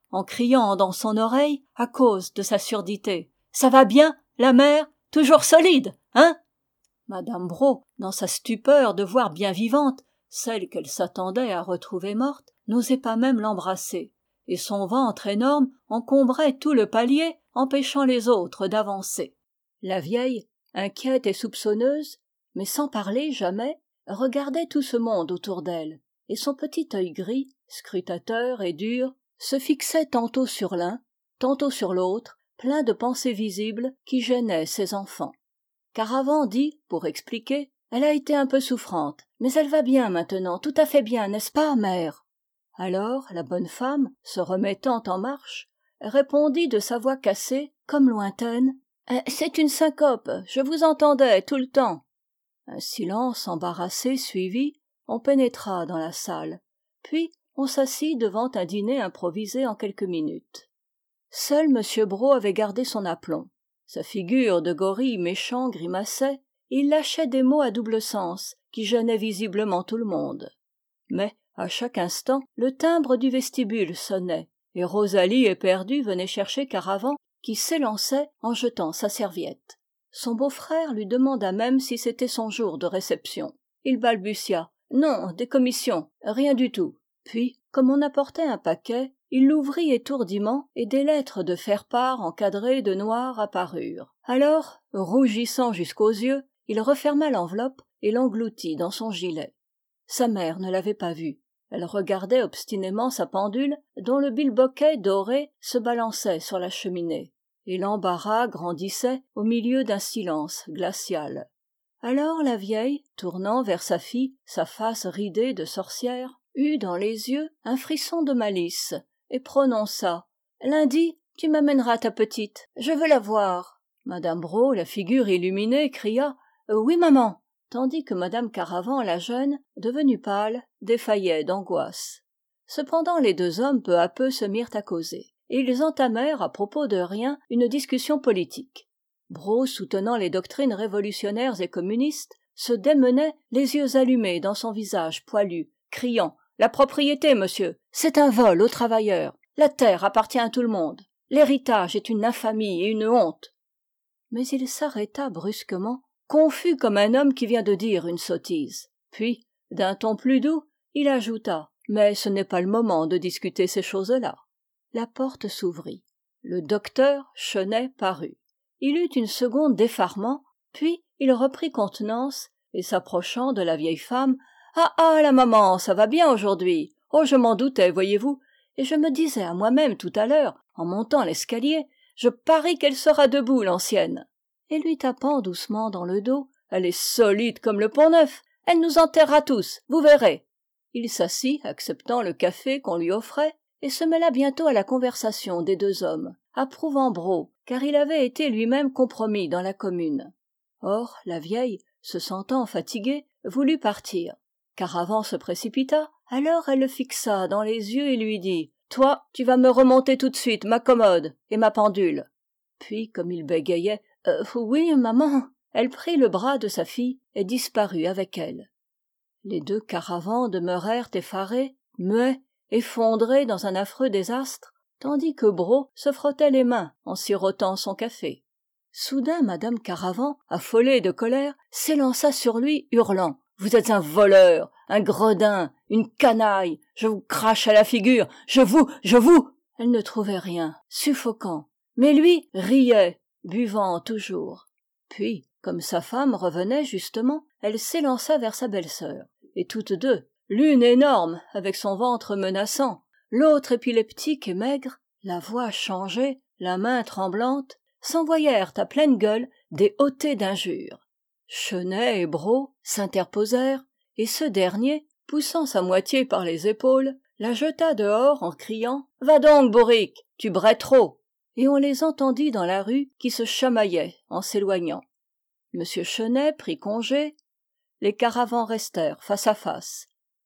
Speaker 1: en criant dans son oreille à cause de sa surdité. « Ça va bien, la mère? Toujours solide, hein ?» Madame Brault, dans sa stupeur de voir bien vivante celle qu'elle s'attendait à retrouver morte, n'osait pas même l'embrasser, et son ventre énorme encombrait tout le palier, empêchant les autres d'avancer. La vieille, inquiète et soupçonneuse, mais sans parler jamais, regardait tout ce monde autour d'elle, et son petit œil gris, scrutateur et dur, se fixait tantôt sur l'un, tantôt sur l'autre, plein de pensées visibles qui gênaient ses enfants. Caravant dit, pour expliquer, « Elle a été un peu souffrante, mais elle va bien maintenant, tout à fait bien, n'est-ce pas, mère ?» Alors la bonne femme, se remettant en marche, répondit de sa voix cassée, comme lointaine, « C'est une syncope, je vous entendais tout le temps. » Un silence embarrassé suivit, on pénétra dans la salle, puis on s'assit devant un dîner improvisé en quelques minutes. Seul M. Brault avait gardé son aplomb. Sa figure de gorille méchant grimaçait, et il lâchait des mots à double sens qui gênaient visiblement tout le monde. Mais, à chaque instant, le timbre du vestibule sonnait, et Rosalie éperdue venait chercher Caravant, qui s'élançait en jetant sa serviette. Son beau-frère lui demanda même si c'était son jour de réception. Il balbutia. « Non, des commissions, rien du tout. » Puis, comme on apportait un paquet, il l'ouvrit étourdiment et des lettres de faire-part encadrées de noir apparurent. Alors, rougissant jusqu'aux yeux, il referma l'enveloppe et l'engloutit dans son gilet. Sa mère ne l'avait pas vu. Elle regardait obstinément sa pendule dont le bilboquet doré se balançait sur la cheminée, et l'embarras grandissait au milieu d'un silence glacial. Alors la vieille, tournant vers sa fille sa face ridée de sorcière, eut dans les yeux un frisson de malice et prononça « Lundi, tu m'amèneras ta petite, je veux la voir. » Madame Brault, la figure illuminée, cria « Oui, maman !» tandis que Madame Caravant, la jeune, devenue pâle, défaillait d'angoisse. Cependant les deux hommes peu à peu se mirent à causer, et ils entamèrent à propos de rien une discussion politique. Brault, soutenant les doctrines révolutionnaires et communistes, se démenait les yeux allumés dans son visage poilu, criant « La propriété, monsieur, c'est un vol aux travailleurs. La terre appartient à tout le monde. L'héritage est une infamie et une honte. » Mais il s'arrêta brusquement, confus comme un homme qui vient de dire une sottise. Puis, d'un ton plus doux, il ajouta « Mais ce n'est pas le moment de discuter ces choses-là. » La porte s'ouvrit. Le docteur Chenet parut. Il eut une seconde d'effarement, puis il reprit contenance et s'approchant de la vieille femme « Ah ah, la maman, ça va bien aujourd'hui. Oh, je m'en doutais, voyez-vous, et je me disais à moi-même tout à l'heure, en montant l'escalier, je parie qu'elle sera debout, l'ancienne. » Et lui tapant doucement dans le dos, « Elle est solide comme le Pont-Neuf, elle nous enterrera tous, vous verrez. » Il s'assit, acceptant le café qu'on lui offrait, et se mêla bientôt à la conversation des deux hommes, approuvant Brault, car il avait été lui-même compromis dans la commune. Or, la vieille, se sentant fatiguée, voulut partir. Caravant se précipita, alors elle le fixa dans les yeux et lui dit « Toi, tu vas me remonter tout de suite ma commode et ma pendule. » Puis, comme il bégayait euh, « Oui, maman », elle prit le bras de sa fille et disparut avec elle. Les deux Caravans demeurèrent effarés, muets, effondrés dans un affreux désastre, tandis que Brault se frottait les mains en sirotant son café. Soudain Madame Caravant, affolée de colère, s'élança sur lui, hurlant « Vous êtes un voleur, un gredin, une canaille, je vous crache à la figure, je vous, je vous !» Elle ne trouvait rien, suffocant, mais lui riait, buvant toujours. Puis, comme sa femme revenait justement, elle s'élança vers sa belle-sœur, et toutes deux, l'une énorme avec son ventre menaçant, l'autre épileptique et maigre, la voix changée, la main tremblante, s'envoyèrent à pleine gueule des hottées d'injures. Chenet et Brault s'interposèrent, et ce dernier, poussant sa moitié par les épaules, la jeta dehors en criant « Va donc, bourrique, tu brais trop !» Et on les entendit dans la rue qui se chamaillaient en s'éloignant. Monsieur Chenet prit congé, les Caravans restèrent face à face.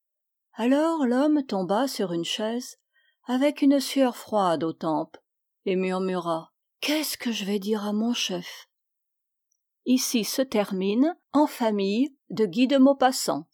Speaker 1: Alors l'homme tomba sur une chaise, avec une sueur froide aux tempes, et murmura « Qu'est-ce que je vais dire à mon chef ?» Ici se termine En famille de Guy de Maupassant.